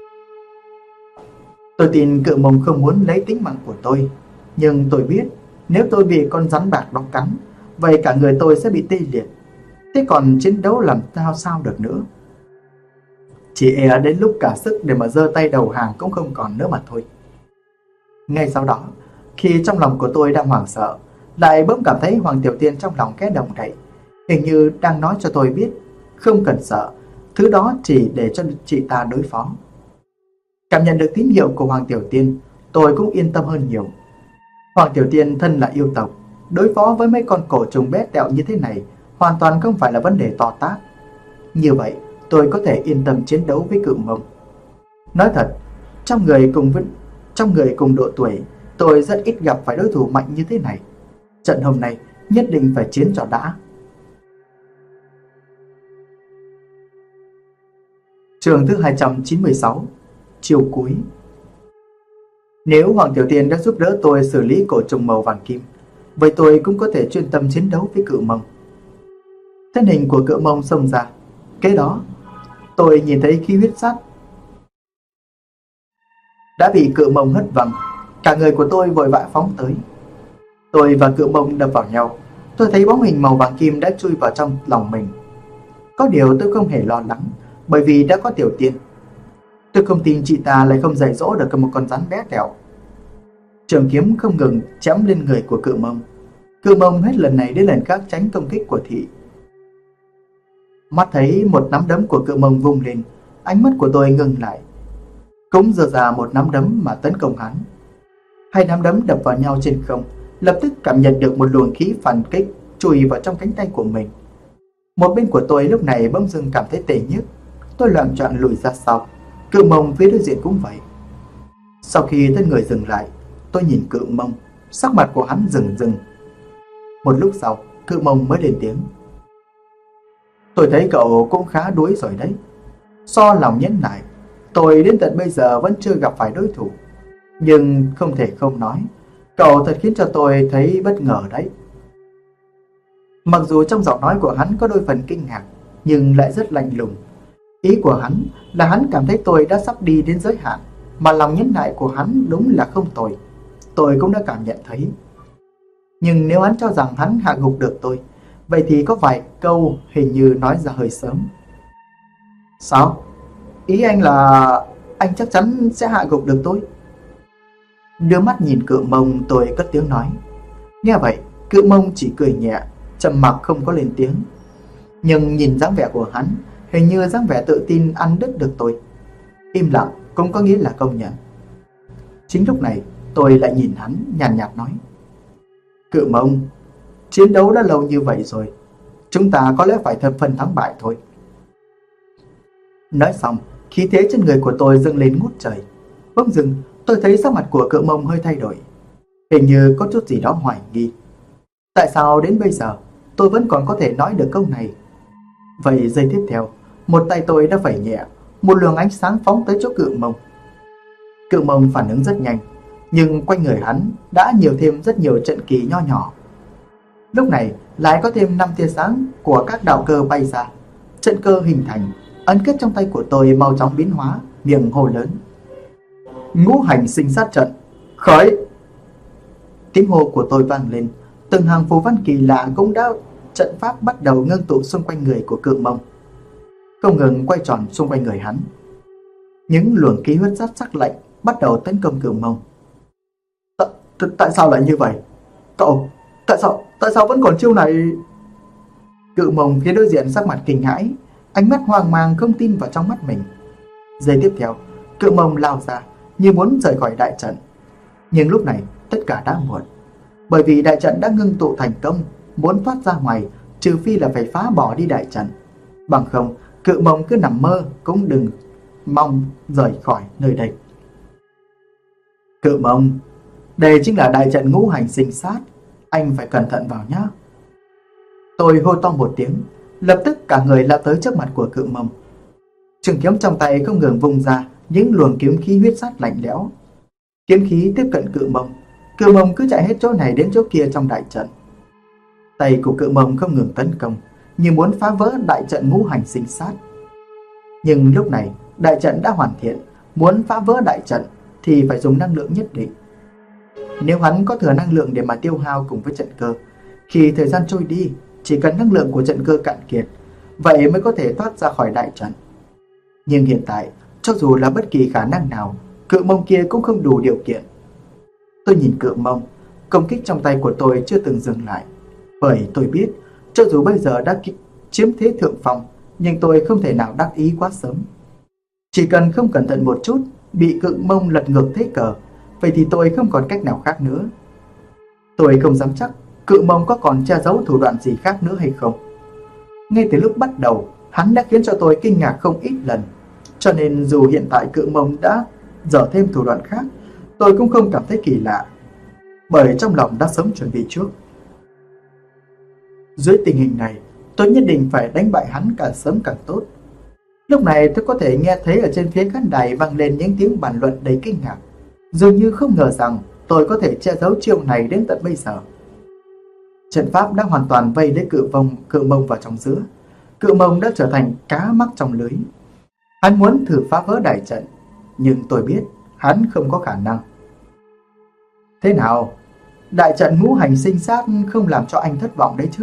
Tôi tin Cự Mông không muốn lấy tính mạng của tôi, nhưng tôi biết nếu tôi bị con rắn bạc đó cắn, vậy cả người tôi sẽ bị tê liệt. Thế còn chiến đấu làm sao được nữa? Chỉ đến lúc cả sức để mà giơ tay đầu hàng cũng không còn nữa mà thôi. Ngay sau đó, khi trong lòng của tôi đang hoảng sợ, lại bỗng cảm thấy Hoàng Tiểu Tiên trong lòng khẽ động đậy, hình như đang nói cho tôi biết không cần sợ, thứ đó chỉ để cho chị ta đối phó. Cảm nhận được tín hiệu của Hoàng Tiểu Tiên, tôi cũng yên tâm hơn nhiều. Hoàng Tiểu Tiên thân là yêu tộc, đối phó với mấy con cổ trùng bé tẹo như thế này hoàn toàn không phải là vấn đề to tát. Như vậy tôi có thể yên tâm chiến đấu với Cự Mông. Nói thật, trong người cùng độ tuổi, tôi rất ít gặp phải đối thủ mạnh như thế này. Trận hôm nay nhất định phải chiến cho đã. Chương thứ 296, chiều cuối. Nếu Hoàng Tiểu Tiên đã giúp đỡ tôi xử lý cổ trùng màu vàng kim, vậy tôi cũng có thể chuyên tâm chiến đấu với Cự Mông. Thân hình của Cự Mông xông ra. Kế đó, tôi nhìn thấy khí huyết sắt đã bị Cự Mông hất văng. Cả người của tôi vội vã phóng tới. Tôi và Cự Mông đập vào nhau. Tôi thấy bóng hình màu vàng kim đã chui vào trong lòng mình. Có điều tôi không hề lo lắng, bởi vì đã có Tiểu Tiên. Tôi không tin chị ta lại không dạy dỗ được một con rắn bé tẹo. Trường kiếm không ngừng chém lên người của Cự Mông. Cự Mông hết lần này đến lần khác tránh công kích của thị. Mắt thấy một nắm đấm của Cự Mông vung lên, ánh mắt của tôi ngừng lại. Cũng giơ ra một nắm đấm mà tấn công hắn. Hai nắm đấm đập vào nhau trên không, lập tức cảm nhận được một luồng khí phản kích chui vào trong cánh tay của mình. Một bên của tôi lúc này bỗng dưng cảm thấy tê nhức. Tôi loạng choạng lùi ra sau. Cự Mông phía đối diện cũng vậy. Sau khi thân người dừng lại, tôi nhìn Cự Mông. Sắc mặt của hắn rừng rừng. Một lúc sau, Cự Mông mới lên tiếng. Tôi thấy cậu cũng khá đuối rồi đấy. So lòng nhẫn nại, tôi đến tận bây giờ vẫn chưa gặp phải đối thủ. Nhưng không thể không nói, cậu thật khiến cho tôi thấy bất ngờ đấy. Mặc dù trong giọng nói của hắn có đôi phần kinh ngạc, nhưng lại rất lạnh lùng. Ý của hắn là hắn cảm thấy tôi đã sắp đi đến giới hạn, mà lòng nhẫn nại của hắn đúng là không tồi. Tôi cũng đã cảm nhận thấy. Nhưng nếu hắn cho rằng hắn hạ gục được tôi, vậy thì có vài câu hình như nói ra hơi sớm. Sao? Ý anh là anh chắc chắn sẽ hạ gục được tôi? Đưa mắt nhìn Cự Mông, tôi cất tiếng nói. Nghe vậy, Cự Mông chỉ cười nhẹ, trầm mặc không có lên tiếng. Nhưng nhìn dáng vẻ của hắn, hình như dáng vẻ tự tin ăn đứt được tôi. Im lặng cũng có nghĩa là công nhận. Chính lúc này, tôi lại nhìn hắn nhàn nhạt nói. Cự Mông, chiến đấu đã lâu như vậy rồi, chúng ta có lẽ phải phân thắng bại thôi. Nói xong, khí thế trên người của tôi dâng lên ngút trời. Bỗng dưng, tôi thấy sắc mặt của Cự Mông hơi thay đổi. Hình như có chút gì đó hoài nghi. Tại sao đến bây giờ tôi vẫn còn có thể nói được câu này? Vậy giây tiếp theo, một tay tôi đã vẩy nhẹ, một luồng ánh sáng phóng tới chỗ Cự Mông. Cự Mông phản ứng rất nhanh, nhưng quanh người hắn đã nhiều thêm rất nhiều trận kỳ nho nhỏ. Lúc này lại có thêm 5 tia sáng của các đạo cơ bay ra. Trận cơ hình thành, ấn kết trong tay của tôi mau chóng biến hóa, miệng hô lớn. Ngũ hành sinh sát trận, khởi! Tiếng hô của tôi vang lên, từng hàng phù văn kỳ lạ cũng đã trận pháp bắt đầu ngưng tụ xung quanh người của Cự Mông, không ngừng quay tròn xung quanh người hắn. Những luồng khí huyết sắt sắc lạnh bắt đầu tấn công Cự Mông. Tại sao lại như vậy? Cậu, tại sao vẫn còn chiêu này? Cự Mông phía đối diện sắc mặt kinh hãi, ánh mắt hoang mang không tin vào trong mắt mình. Giây tiếp theo, Cự Mông lao ra như muốn rời khỏi đại trận. Nhưng lúc này tất cả đã muộn, bởi vì đại trận đã ngưng tụ thành công. Muốn thoát ra ngoài, trừ phi là phải phá bỏ đi đại trận. Bằng không, Cự Mông cứ nằm mơ cũng đừng mong rời khỏi nơi đây. Cự Mông, đây chính là đại trận ngũ hành sinh sát, anh phải cẩn thận vào nhé. Tôi hô to một tiếng, lập tức cả người lao tới trước mặt của Cự Mông. Trường kiếm trong tay không ngừng vung ra những luồng kiếm khí huyết sắt lạnh lẽo. Kiếm khí tiếp cận Cự Mông. Cự Mông cứ chạy hết chỗ này đến chỗ kia trong đại trận. Tay của Cự Mông không ngừng tấn công, như muốn phá vỡ đại trận ngũ hành sinh sát. Nhưng lúc này đại trận đã hoàn thiện, muốn phá vỡ đại trận thì phải dùng năng lượng nhất định. Nếu hắn có thừa năng lượng để mà tiêu hao cùng với trận cơ, khi thời gian trôi đi, chỉ cần năng lượng của trận cơ cạn kiệt, vậy mới có thể thoát ra khỏi đại trận. Nhưng hiện tại, cho dù là bất kỳ khả năng nào, Cự Mông kia cũng không đủ điều kiện. Tôi nhìn Cự Mông, công kích trong tay của tôi chưa từng dừng lại. Bởi tôi biết, cho dù bây giờ đã chiếm thế thượng phong, nhưng tôi không thể nào đắc ý quá sớm. Chỉ cần không cẩn thận một chút, bị Cự Mông lật ngược thế cờ, vậy thì tôi không còn cách nào khác nữa. Tôi không dám chắc Cự Mông có còn che giấu thủ đoạn gì khác nữa hay không. Ngay từ lúc bắt đầu, hắn đã khiến cho tôi kinh ngạc không ít lần. Cho nên dù hiện tại Cự Mông đã dở thêm thủ đoạn khác, tôi cũng không cảm thấy kỳ lạ, bởi trong lòng đã sớm chuẩn bị trước. Dưới tình hình này, tôi nhất định phải đánh bại hắn càng sớm càng tốt. Lúc này tôi có thể nghe thấy ở trên phía khán đài vang lên những tiếng bàn luận đầy kinh ngạc, dường như không ngờ rằng tôi có thể che giấu chiêu này đến tận bây giờ. Trận pháp đã hoàn toàn vây lấy Cự Mông vào trong giữa. Cự Mông đã trở thành cá mắc trong lưới. Hắn muốn thử phá vỡ đại trận, nhưng tôi biết hắn không có khả năng. Thế nào? Đại trận ngũ hành sinh sát không làm cho anh thất vọng đấy chứ?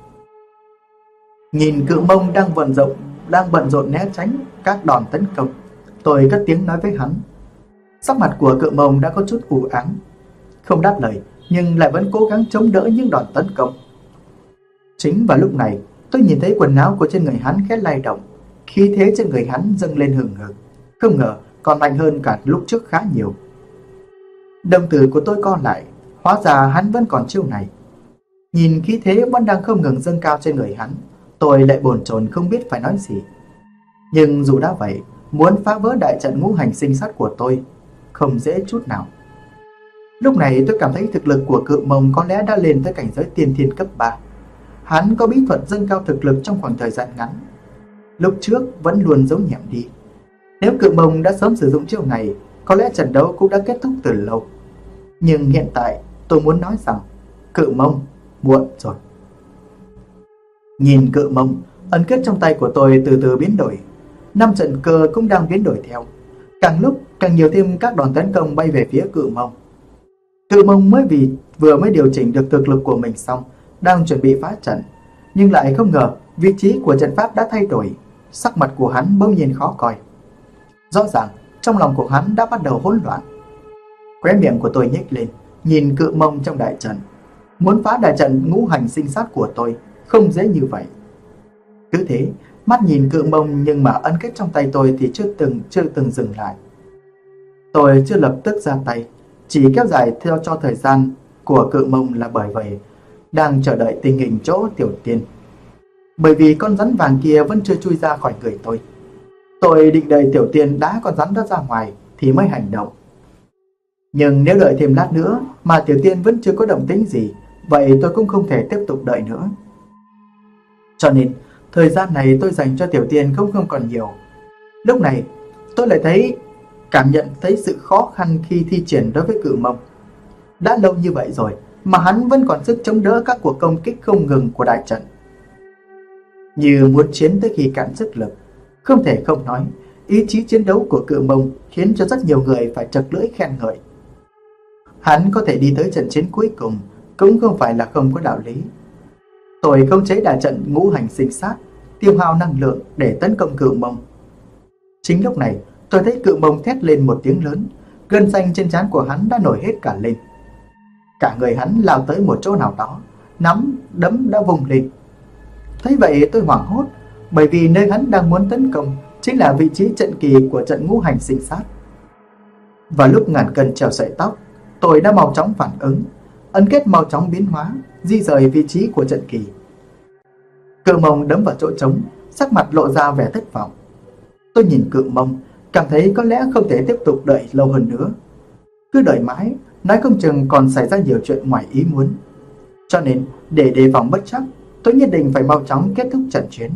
Nhìn Cự Mông đang bận rộn né tránh các đòn tấn công, tôi cất tiếng nói với hắn. Sắc mặt của Cự Mông đã có chút u ám, không đáp lời, nhưng lại vẫn cố gắng chống đỡ những đòn tấn công. Chính vào lúc này, tôi nhìn thấy quần áo của trên người hắn khẽ lay động, khí thế trên người hắn dâng lên hừng hực, không ngờ còn mạnh hơn cả lúc trước khá nhiều. Đồng tử của tôi co lại, hóa ra hắn vẫn còn chiêu này. Nhìn khí thế vẫn đang không ngừng dâng cao trên người hắn, tôi lại bồn chồn không biết phải nói gì. Nhưng dù đã vậy, muốn phá vỡ đại trận ngũ hành sinh sát của tôi không dễ chút nào. Lúc này tôi cảm thấy thực lực của Cự Mông có lẽ đã lên tới cảnh giới tiên thiên cấp 3. Hắn có bí thuật dâng cao thực lực trong khoảng thời gian ngắn, lúc trước vẫn luôn giấu nhẹm đi. Nếu Cự Mông đã sớm sử dụng chiêu này, có lẽ trận đấu cũng đã kết thúc từ lâu. Nhưng hiện tại tôi muốn nói rằng Cự Mông muộn rồi. Nhìn Cự Mông, ấn kết trong tay của tôi từ từ biến đổi. 5 trận cơ cũng đang biến đổi theo. Càng lúc càng nhiều thêm các đòn tấn công bay về phía Cự Mông. Cự Mông vừa mới điều chỉnh được thực lực của mình xong, đang chuẩn bị phá trận, nhưng lại không ngờ vị trí của trận pháp đã thay đổi. Sắc mặt của hắn bỗng nhiên khó coi. Rõ ràng trong lòng của hắn đã bắt đầu hỗn loạn. Khóe miệng của tôi nhếch lên, nhìn Cự Mông trong đại trận. Muốn phá đại trận ngũ hành sinh sát của tôi không dễ như vậy. Cứ thế, mắt nhìn Cự Mông, nhưng mà ấn kết trong tay tôi thì chưa từng dừng lại. Tôi chưa lập tức ra tay, chỉ kéo dài theo cho thời gian của Cự Mông là bởi vậy đang chờ đợi tình hình chỗ Tiểu Tiên. Bởi vì con rắn vàng kia vẫn chưa chui ra khỏi người tôi. Tôi định đợi Tiểu Tiên đá con rắn đó ra ngoài thì mới hành động. Nhưng nếu đợi thêm lát nữa mà Tiểu Tiên vẫn chưa có động tĩnh gì, vậy tôi cũng không thể tiếp tục đợi nữa. Cho nên thời gian này tôi dành cho Tiểu Tiên không còn nhiều. Lúc này tôi lại cảm nhận thấy sự khó khăn khi thi triển đối với Cự Mông. Đã lâu như vậy rồi mà hắn vẫn còn sức chống đỡ các cuộc công kích không ngừng của đại trận, như muốn chiến tới khi cạn sức lực. Không thể không nói, ý chí chiến đấu của Cự Mông khiến cho rất nhiều người phải chật lưỡi khen ngợi. Hắn có thể đi tới trận chiến cuối cùng cũng không phải là không có đạo lý. Tôi khống chế đại trận ngũ hành sinh sát, tiêu hao năng lượng để tấn công Cự Mông. Chính lúc này tôi thấy Cự Mông thét lên một tiếng lớn, gân xanh trên trán của hắn đã nổi hết cả lên. Cả người hắn lao tới một chỗ nào đó, nắm đấm đã vùng lên. Thấy vậy tôi hoảng hốt, bởi vì nơi hắn đang muốn tấn công chính là vị trí trận kỳ của trận ngũ hành sinh sát. Vào lúc ngàn cân treo sợi tóc, tôi đã mau chóng phản ứng, ấn kết mau chóng biến hóa, di rời vị trí của trận kỳ. Cự Mông đấm vào chỗ trống, sắc mặt lộ ra vẻ thất vọng. Tôi nhìn Cự Mông, cảm thấy có lẽ không thể tiếp tục đợi lâu hơn nữa. Cứ đợi mãi, nói không chừng còn xảy ra nhiều chuyện ngoài ý muốn. Cho nên, để đề phòng bất trắc, tôi nhất định phải mau chóng kết thúc trận chiến.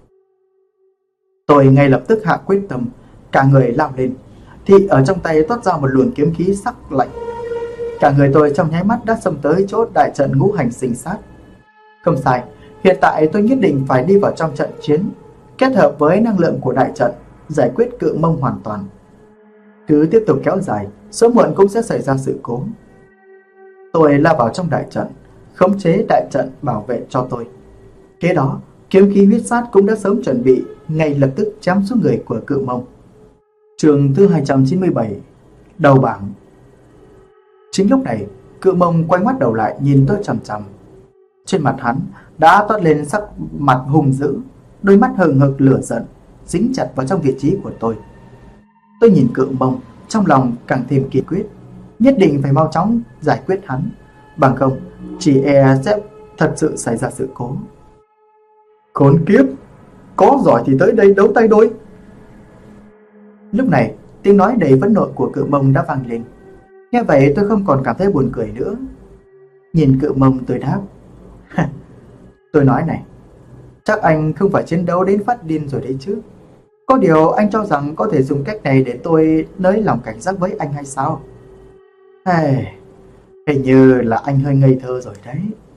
Tôi ngay lập tức hạ quyết tâm, cả người lao lên, thì ở trong tay toát ra một luồng kiếm khí sắc lạnh. Cả người tôi trong nháy mắt đã xông tới chỗ đại trận ngũ hành sinh sát. Không sai, hiện tại tôi nhất định phải đi vào trong trận chiến, kết hợp với năng lượng của đại trận, giải quyết Cự Mông hoàn toàn. Cứ tiếp tục kéo dài, sớm muộn cũng sẽ xảy ra sự cố. Tôi lao vào trong đại trận, khống chế đại trận bảo vệ cho tôi. Kế đó, kiếm khí huyết sát cũng đã sớm chuẩn bị, ngay lập tức chém xuống người của Cự Mông. Chương thứ 297, đầu bảng. Chính lúc này, Cự Mông quay ngoắt đầu lại nhìn tôi chằm chằm. Trên mặt hắn đã toát lên sắc mặt hung dữ, đôi mắt hừng hực lửa giận dính chặt vào trong vị trí của tôi. Tôi nhìn Cự Mông, trong lòng càng thêm kiên quyết, nhất định phải mau chóng giải quyết hắn, bằng không chỉ e sẽ thật sự xảy ra sự cố. Khốn kiếp, có giỏi thì tới đây đấu tay đôi. Lúc này, tiếng nói đầy phẫn nộ của Cự Mông đã vang lên. Nghe vậy tôi không còn cảm thấy buồn cười nữa. Nhìn Cự Mông tôi đáp: tôi nói này, chắc anh không phải chiến đấu đến phát điên rồi đấy chứ? Có điều anh cho rằng có thể dùng cách này để tôi nới lòng cảnh giác với anh hay sao? Hey, hình như là anh hơi ngây thơ rồi đấy.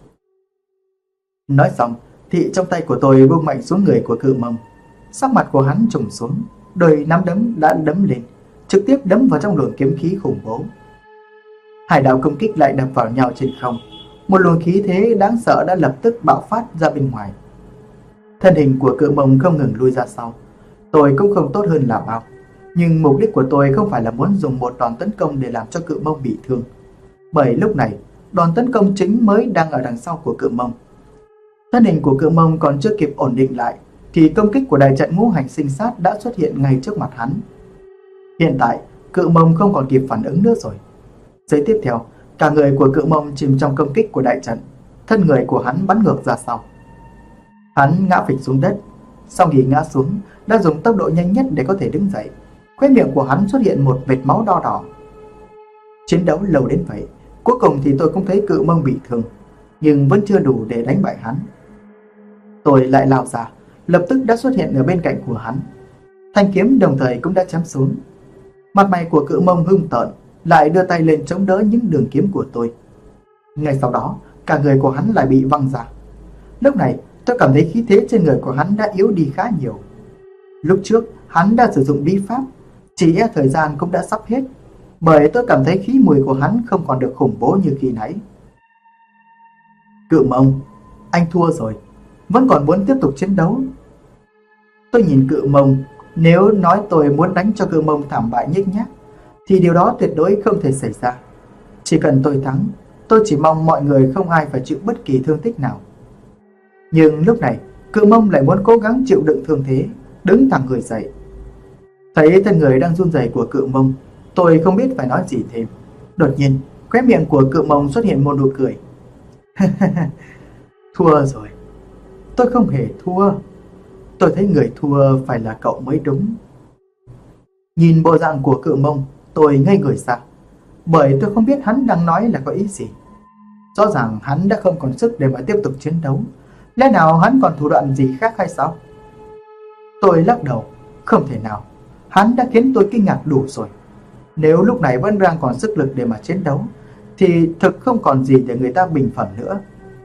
Nói xong thì trong tay của tôi vung mạnh xuống người của Cự Mông. Sắc mặt của hắn trùng xuống, đôi nắm đấm đã đấm lên, trực tiếp đấm vào trong luồng kiếm khí khủng bố. Hai đạo công kích lại đập vào nhau trên không. Một luồng khí thế đáng sợ đã lập tức bạo phát ra bên ngoài. Thân hình của Cự Mông không ngừng lui ra sau. Tôi cũng không tốt hơn là bao, nhưng mục đích của tôi không phải là muốn dùng một đòn tấn công để làm cho Cự Mông bị thương. Bởi lúc này, đòn tấn công chính mới đang ở đằng sau của Cự Mông. Thân hình của Cự Mông còn chưa kịp ổn định lại thì công kích của đại trận ngũ hành sinh sát đã xuất hiện ngay trước mặt hắn. Hiện tại, Cự Mông không còn kịp phản ứng nữa rồi. Giây tiếp theo, cả người của Cự Mông chìm trong công kích của đại trận, thân người của hắn bắn ngược ra sau. Hắn ngã phịch xuống đất, sau khi ngã xuống, đã dùng tốc độ nhanh nhất để có thể đứng dậy. Khóe miệng của hắn xuất hiện một vệt máu đỏ đỏ. Chiến đấu lâu đến vậy, cuối cùng thì tôi cũng thấy Cự Mông bị thương, nhưng vẫn chưa đủ để đánh bại hắn. Tôi lại lao ra, lập tức đã xuất hiện ở bên cạnh của hắn. Thanh kiếm đồng thời cũng đã chém xuống. Mặt mày của Cự Mông hung tợn, lại đưa tay lên chống đỡ những đường kiếm của tôi. Ngay sau đó, cả người của hắn lại bị văng ra. Lúc này, tôi cảm thấy khí thế trên người của hắn đã yếu đi khá nhiều. Lúc trước, hắn đã sử dụng bí pháp, chỉ e thời gian cũng đã sắp hết, bởi tôi cảm thấy khí mùi của hắn không còn được khủng bố như khi nãy. Cự Mông, anh thua rồi, vẫn còn muốn tiếp tục chiến đấu. Tôi nhìn Cự Mông, nếu nói tôi muốn đánh cho Cự Mông thảm bại nhếch nhác, thì điều đó tuyệt đối không thể xảy ra. Chỉ cần tôi thắng, tôi chỉ mong mọi người không ai phải chịu bất kỳ thương tích nào. Nhưng lúc này, Cự Mông lại muốn cố gắng chịu đựng thương thế, đứng thẳng người dậy. Thấy thân người đang run rẩy của Cự Mông, tôi không biết phải nói gì thêm. Đột nhiên, khóe miệng của Cự Mông xuất hiện một nụ cười. Thua rồi. Tôi không hề thua. Tôi thấy người thua phải là cậu mới đúng. Nhìn bộ dạng của Cự Mông, tôi ngây người ra, bởi tôi không biết hắn đang nói là có ý gì. Rõ ràng hắn đã không còn sức để mà tiếp tục chiến đấu. Lẽ nào hắn còn thủ đoạn gì khác hay sao? Tôi lắc đầu, không thể nào. Hắn đã khiến tôi kinh ngạc đủ rồi. Nếu lúc này vẫn đang còn sức lực để mà chiến đấu, thì thực không còn gì để người ta bình phẩm nữa.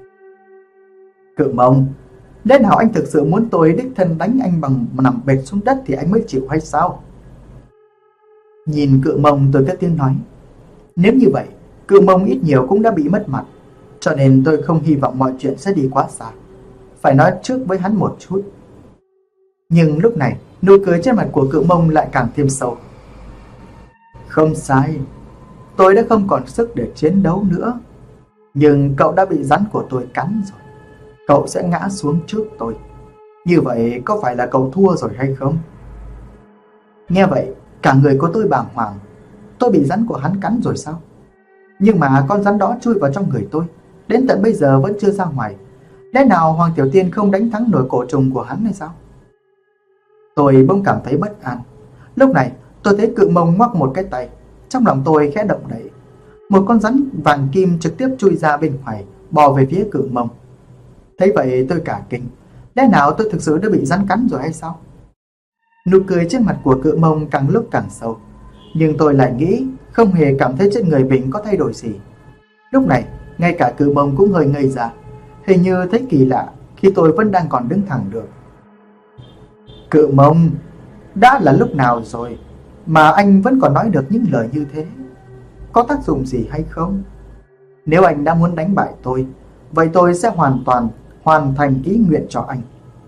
Cự Mông, lẽ nào anh thực sự muốn tôi đích thân đánh anh bằng nằm bệt xuống đất thì anh mới chịu hay sao? Nhìn Cự Mông tôi cất tiếng nói. Nếu như vậy, Cự Mông ít nhiều cũng đã bị mất mặt, cho nên tôi không hy vọng mọi chuyện sẽ đi quá xa. Phải nói trước với hắn một chút. Nhưng lúc này, nụ cười trên mặt của Cự Mông lại càng thêm sâu. Không sai, tôi đã không còn sức để chiến đấu nữa. Nhưng cậu đã bị rắn của tôi cắn rồi. Cậu sẽ ngã xuống trước tôi. Như vậy có phải là cậu thua rồi hay không? Nghe vậy, cả người của tôi bàng hoàng. Tôi bị rắn của hắn cắn rồi sao? Nhưng mà con rắn đó chui vào trong người tôi, đến tận bây giờ vẫn chưa ra ngoài. Lẽ nào Hoàng Tiểu Tiên không đánh thắng nổi cổ trùng của hắn hay sao? Tôi bỗng cảm thấy bất an. Lúc này tôi thấy Cự Mông ngoắc một cái tay. Trong lòng tôi khẽ động đậy. Một con rắn vàng kim trực tiếp chui ra bên ngoài, bò về phía Cự Mông. Thấy vậy tôi cả kinh. Lẽ nào tôi thực sự đã bị rắn cắn rồi hay sao? Nụ cười trên mặt của Cự Mông càng lúc càng sâu. Nhưng tôi lại nghĩ không hề cảm thấy trên người mình có thay đổi gì. Lúc này ngay cả Cự Mông cũng hơi ngây ra, hình như thấy kỳ lạ khi tôi vẫn đang còn đứng thẳng được. Cự Mông, đã là lúc nào rồi mà anh vẫn còn nói được những lời như thế? Có tác dụng gì hay không? Nếu anh đã muốn đánh bại tôi, vậy tôi sẽ hoàn thành ý nguyện cho anh.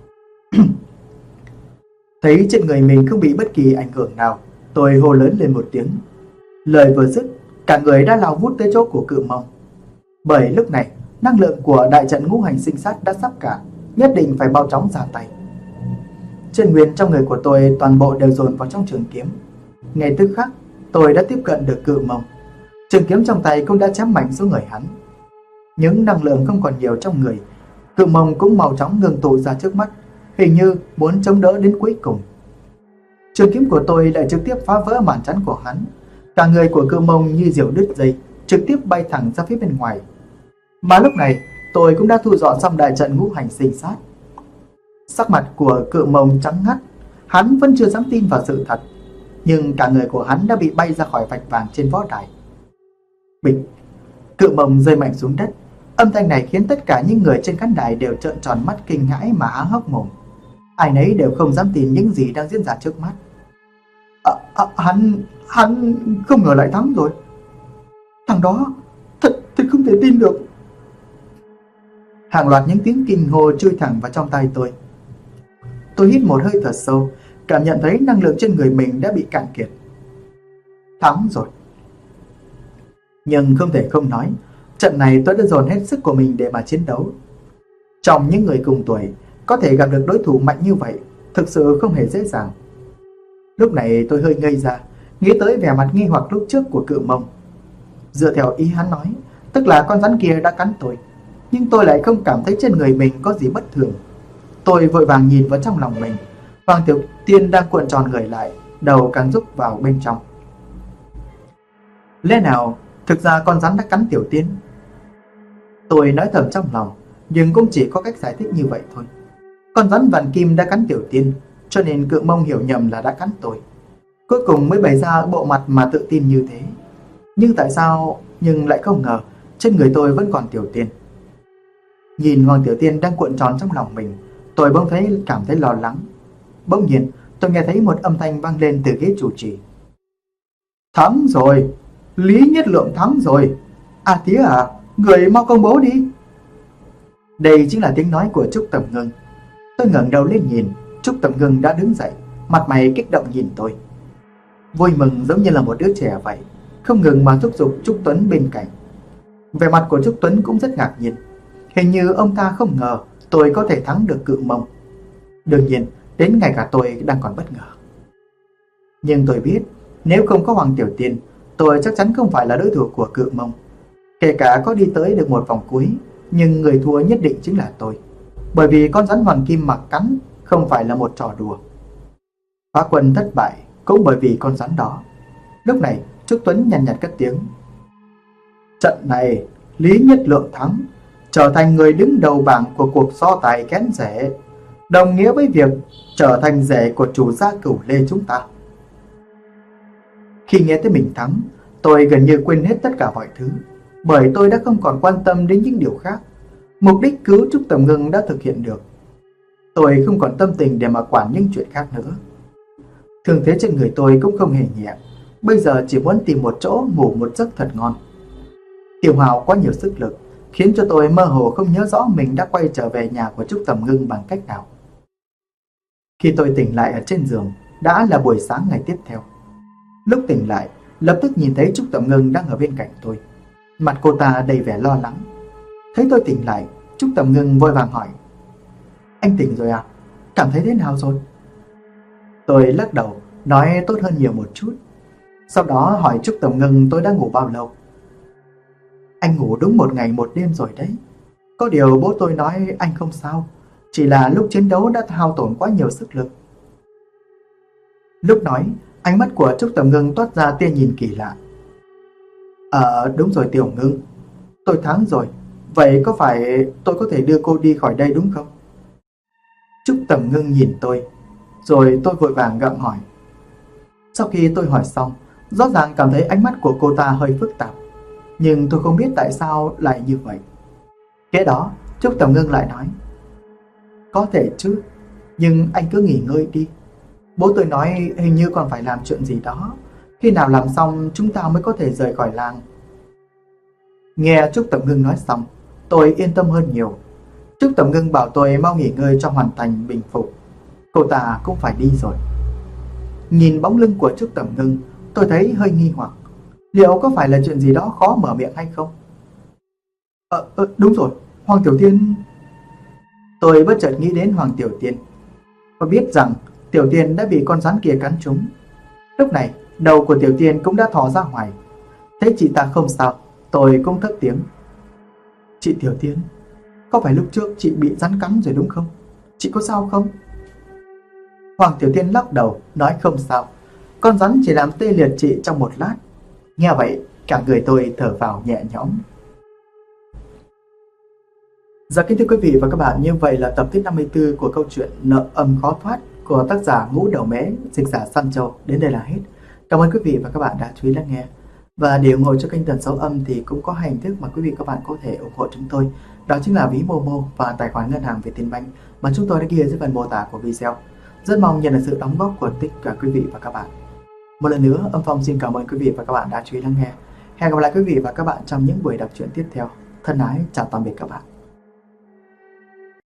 Thấy trên người mình không bị bất kỳ ảnh hưởng nào, tôi hô lớn lên một tiếng. Lời vừa dứt, cả người đã lao vút tới chỗ của Cự Mông. Bởi lúc này, năng lượng của đại trận ngũ hành sinh sát đã sắp cạn, nhất định phải mau chóng ra tay. Chân nguyên trong người của tôi toàn bộ đều dồn vào trong trường kiếm. Ngay tức khắc, tôi đã tiếp cận được Cự Mông. Trường kiếm trong tay cũng đã chém mạnh xuống người hắn. Những năng lượng không còn nhiều trong người, Cự Mông cũng mau chóng ngừng tụ ra trước mắt, hình như muốn chống đỡ đến cuối cùng. Trường kiếm của tôi lại trực tiếp phá vỡ màn chắn của hắn. Cả người của Cự Mông như diều đứt dây, trực tiếp bay thẳng ra phía bên ngoài. Mà lúc này, tôi cũng đã thu dọn xong đại trận ngũ hành sinh sát. Sắc mặt của Cự Mông trắng ngắt, Hắn vẫn chưa dám tin vào sự thật, nhưng cả người của hắn đã bị bay ra khỏi vạch vàng trên võ đài. Bịch, Cự Mông rơi mạnh xuống đất. Âm thanh này khiến tất cả những người trên khán đài đều trợn tròn mắt kinh hãi mà há hốc mồm. Ai nấy đều không dám tin những gì đang diễn ra trước mắt. Hắn không ngờ lại thắng rồi. Thằng đó thật không thể tin được. Hàng loạt những tiếng kinh hô chui thẳng vào trong tai tôi. Tôi hít một hơi thật sâu, cảm nhận thấy năng lượng trên người mình đã bị cạn kiệt. Thắng rồi. Nhưng không thể không nói, trận này tôi đã dồn hết sức của mình để mà chiến đấu. Trong những người cùng tuổi, có thể gặp được đối thủ mạnh như vậy thực sự không hề dễ dàng. Lúc này tôi hơi ngây ra, nghĩ tới vẻ mặt nghi hoặc lúc trước của Cự Mông. Dựa theo ý hắn nói, tức là con rắn kia đã cắn tôi, nhưng tôi lại không cảm thấy trên người mình có gì bất thường. Tôi vội vàng nhìn vào trong lòng mình. Hoàng Tiểu Tiên đang cuộn tròn người lại, đầu càng rúc vào bên trong. Lẽ nào thực ra con rắn đã cắn Tiểu Tiên? Tôi nói thầm trong lòng, nhưng cũng chỉ có cách giải thích như vậy thôi. Con rắn vàng kim đã cắn Tiểu Tiên, cho nên Cự Mông hiểu nhầm là đã cắn tôi. Cuối cùng mới bày ra bộ mặt mà tự tin như thế. Nhưng tại sao lại không ngờ trên người tôi vẫn còn Tiểu Tiên. Nhìn Hoàng Tiểu Tiên đang cuộn tròn trong lòng mình, tôi bỗng cảm thấy lo lắng. Bỗng nhiên tôi nghe thấy một âm thanh vang lên từ ghế chủ trì. Thắng rồi, Lý Nhất Lượng thắng rồi. Tía à, người mau công bố đi. Đây chính là tiếng nói của Trúc Tầm Ngưng. Tôi ngẩng đầu lên nhìn, Trúc Tầm Ngưng đã đứng dậy, mặt mày kích động nhìn tôi. Vui mừng giống như là một đứa trẻ vậy, không ngừng mà thúc giục Trúc Tuấn bên cạnh. Vẻ mặt của Trúc Tuấn cũng rất ngạc nhiên. Hình như ông ta không ngờ tôi có thể thắng được Cự Mông. Đương nhiên, đến ngay cả tôi đang còn bất ngờ. Nhưng tôi biết, nếu không có Hoàng Tiểu Tiên, tôi chắc chắn không phải là đối thủ của Cự Mông. Kể cả có đi tới được một vòng cuối, nhưng người thua nhất định chính là tôi. Bởi vì con rắn hoàng kim mà cắn không phải là một trò đùa. Phá quân thất bại cũng bởi vì con rắn đó. Lúc này Trúc Tuấn nhàn nhạt cất tiếng. Trận này Lý Nhất Lượng thắng, trở thành người đứng đầu bảng của cuộc so tài kén rể, đồng nghĩa với việc trở thành rể của chủ gia Cửu Lê chúng ta. Khi nghe tới mình thắng, tôi gần như quên hết tất cả mọi thứ, bởi tôi đã không còn quan tâm đến những điều khác. Mục đích cứu Trúc Tầm Ngưng đã thực hiện được. Tôi không còn tâm tình để mà quản những chuyện khác nữa. Thương thế trên người tôi cũng không hề nhẹ, bây giờ chỉ muốn tìm một chỗ ngủ một giấc thật ngon. Tiêu hao quá nhiều sức lực, khiến cho tôi mơ hồ không nhớ rõ mình đã quay trở về nhà của Trúc Tầm Ngưng bằng cách nào. Khi tôi tỉnh lại ở trên giường, đã là buổi sáng ngày tiếp theo. Lúc tỉnh lại, lập tức nhìn thấy Trúc Tầm Ngưng đang ở bên cạnh tôi. Mặt cô ta đầy vẻ lo lắng. Thấy tôi tỉnh lại, Trúc Tầm Ngưng vội vàng hỏi. Anh tỉnh rồi à? Cảm thấy thế nào rồi? Tôi lắc đầu, nói tốt hơn nhiều một chút. Sau đó hỏi Trúc Tầm Ngưng tôi đã ngủ bao lâu. Anh ngủ đúng 1 ngày 1 đêm rồi đấy. Có điều bố tôi nói anh không sao, chỉ là lúc chiến đấu đã hao tổn quá nhiều sức lực. Lúc nói, ánh mắt của Trúc Tầm Ngưng toát ra tia nhìn kỳ lạ. Đúng rồi Tiểu Ngưng, tôi thắng rồi. Vậy có phải tôi có thể đưa cô đi khỏi đây đúng không? Trúc Tầm Ngưng nhìn tôi, rồi tôi vội vàng gặng hỏi. Sau khi tôi hỏi xong, rõ ràng cảm thấy ánh mắt của cô ta hơi phức tạp, nhưng tôi không biết tại sao lại như vậy. Kế đó, Trúc Tầm Ngưng lại nói. Có thể chứ, nhưng anh cứ nghỉ ngơi đi. Bố tôi nói hình như còn phải làm chuyện gì đó. Khi nào làm xong chúng ta mới có thể rời khỏi làng. Nghe Trúc Tầm Ngưng nói xong, tôi yên tâm hơn nhiều. Trúc Tầm Ngưng bảo tôi mau nghỉ ngơi cho hoàn thành bình phục. Cô ta cũng phải đi rồi. Nhìn bóng lưng của Trúc Tầm Ngưng, tôi thấy hơi nghi hoặc. Liệu có phải là chuyện gì đó khó mở miệng hay không? Đúng rồi, Hoàng Tiểu Tiên. Tôi bất chợt nghĩ đến Hoàng Tiểu Tiên. Và biết rằng Tiểu Tiên đã bị con rắn kia cắn trúng. Lúc này, đầu của Tiểu Tiên cũng đã thò ra ngoài. Thấy chị ta không sao, tôi cũng thất tiếng. Chị Tiểu Tiên, có phải lúc trước chị bị rắn cắn rồi đúng không? Chị có sao không? Hoàng Tiểu Tiên lắc đầu, nói không sao. Con rắn chỉ làm tê liệt chị trong một lát. Nghe vậy, cả người tôi thở vào nhẹ nhõm. Dạ kính thưa quý vị và các bạn, như vậy là tập thứ 54 của câu chuyện Nợ Âm Khó Thoát của tác giả Ngũ Đầu Mễ, dịch giả Săn Châu đến đây là hết. Cảm ơn quý vị và các bạn đã chú ý lắng nghe. Và để ủng hộ cho kênh Tần Số Âm thì cũng có hai hình thức mà quý vị và các bạn có thể ủng hộ chúng tôi. Đó chính là ví Momo và tài khoản ngân hàng Vietinbank mà chúng tôi đã ghi ở dưới phần mô tả của video. Rất mong nhận được sự đóng góp của tất cả quý vị và các bạn. Một lần nữa, Âm Phong xin cảm ơn quý vị và các bạn đã chú ý lắng nghe. Hẹn gặp lại quý vị và các bạn trong những buổi đọc truyện tiếp theo. Thân ái, chào tạm biệt các bạn.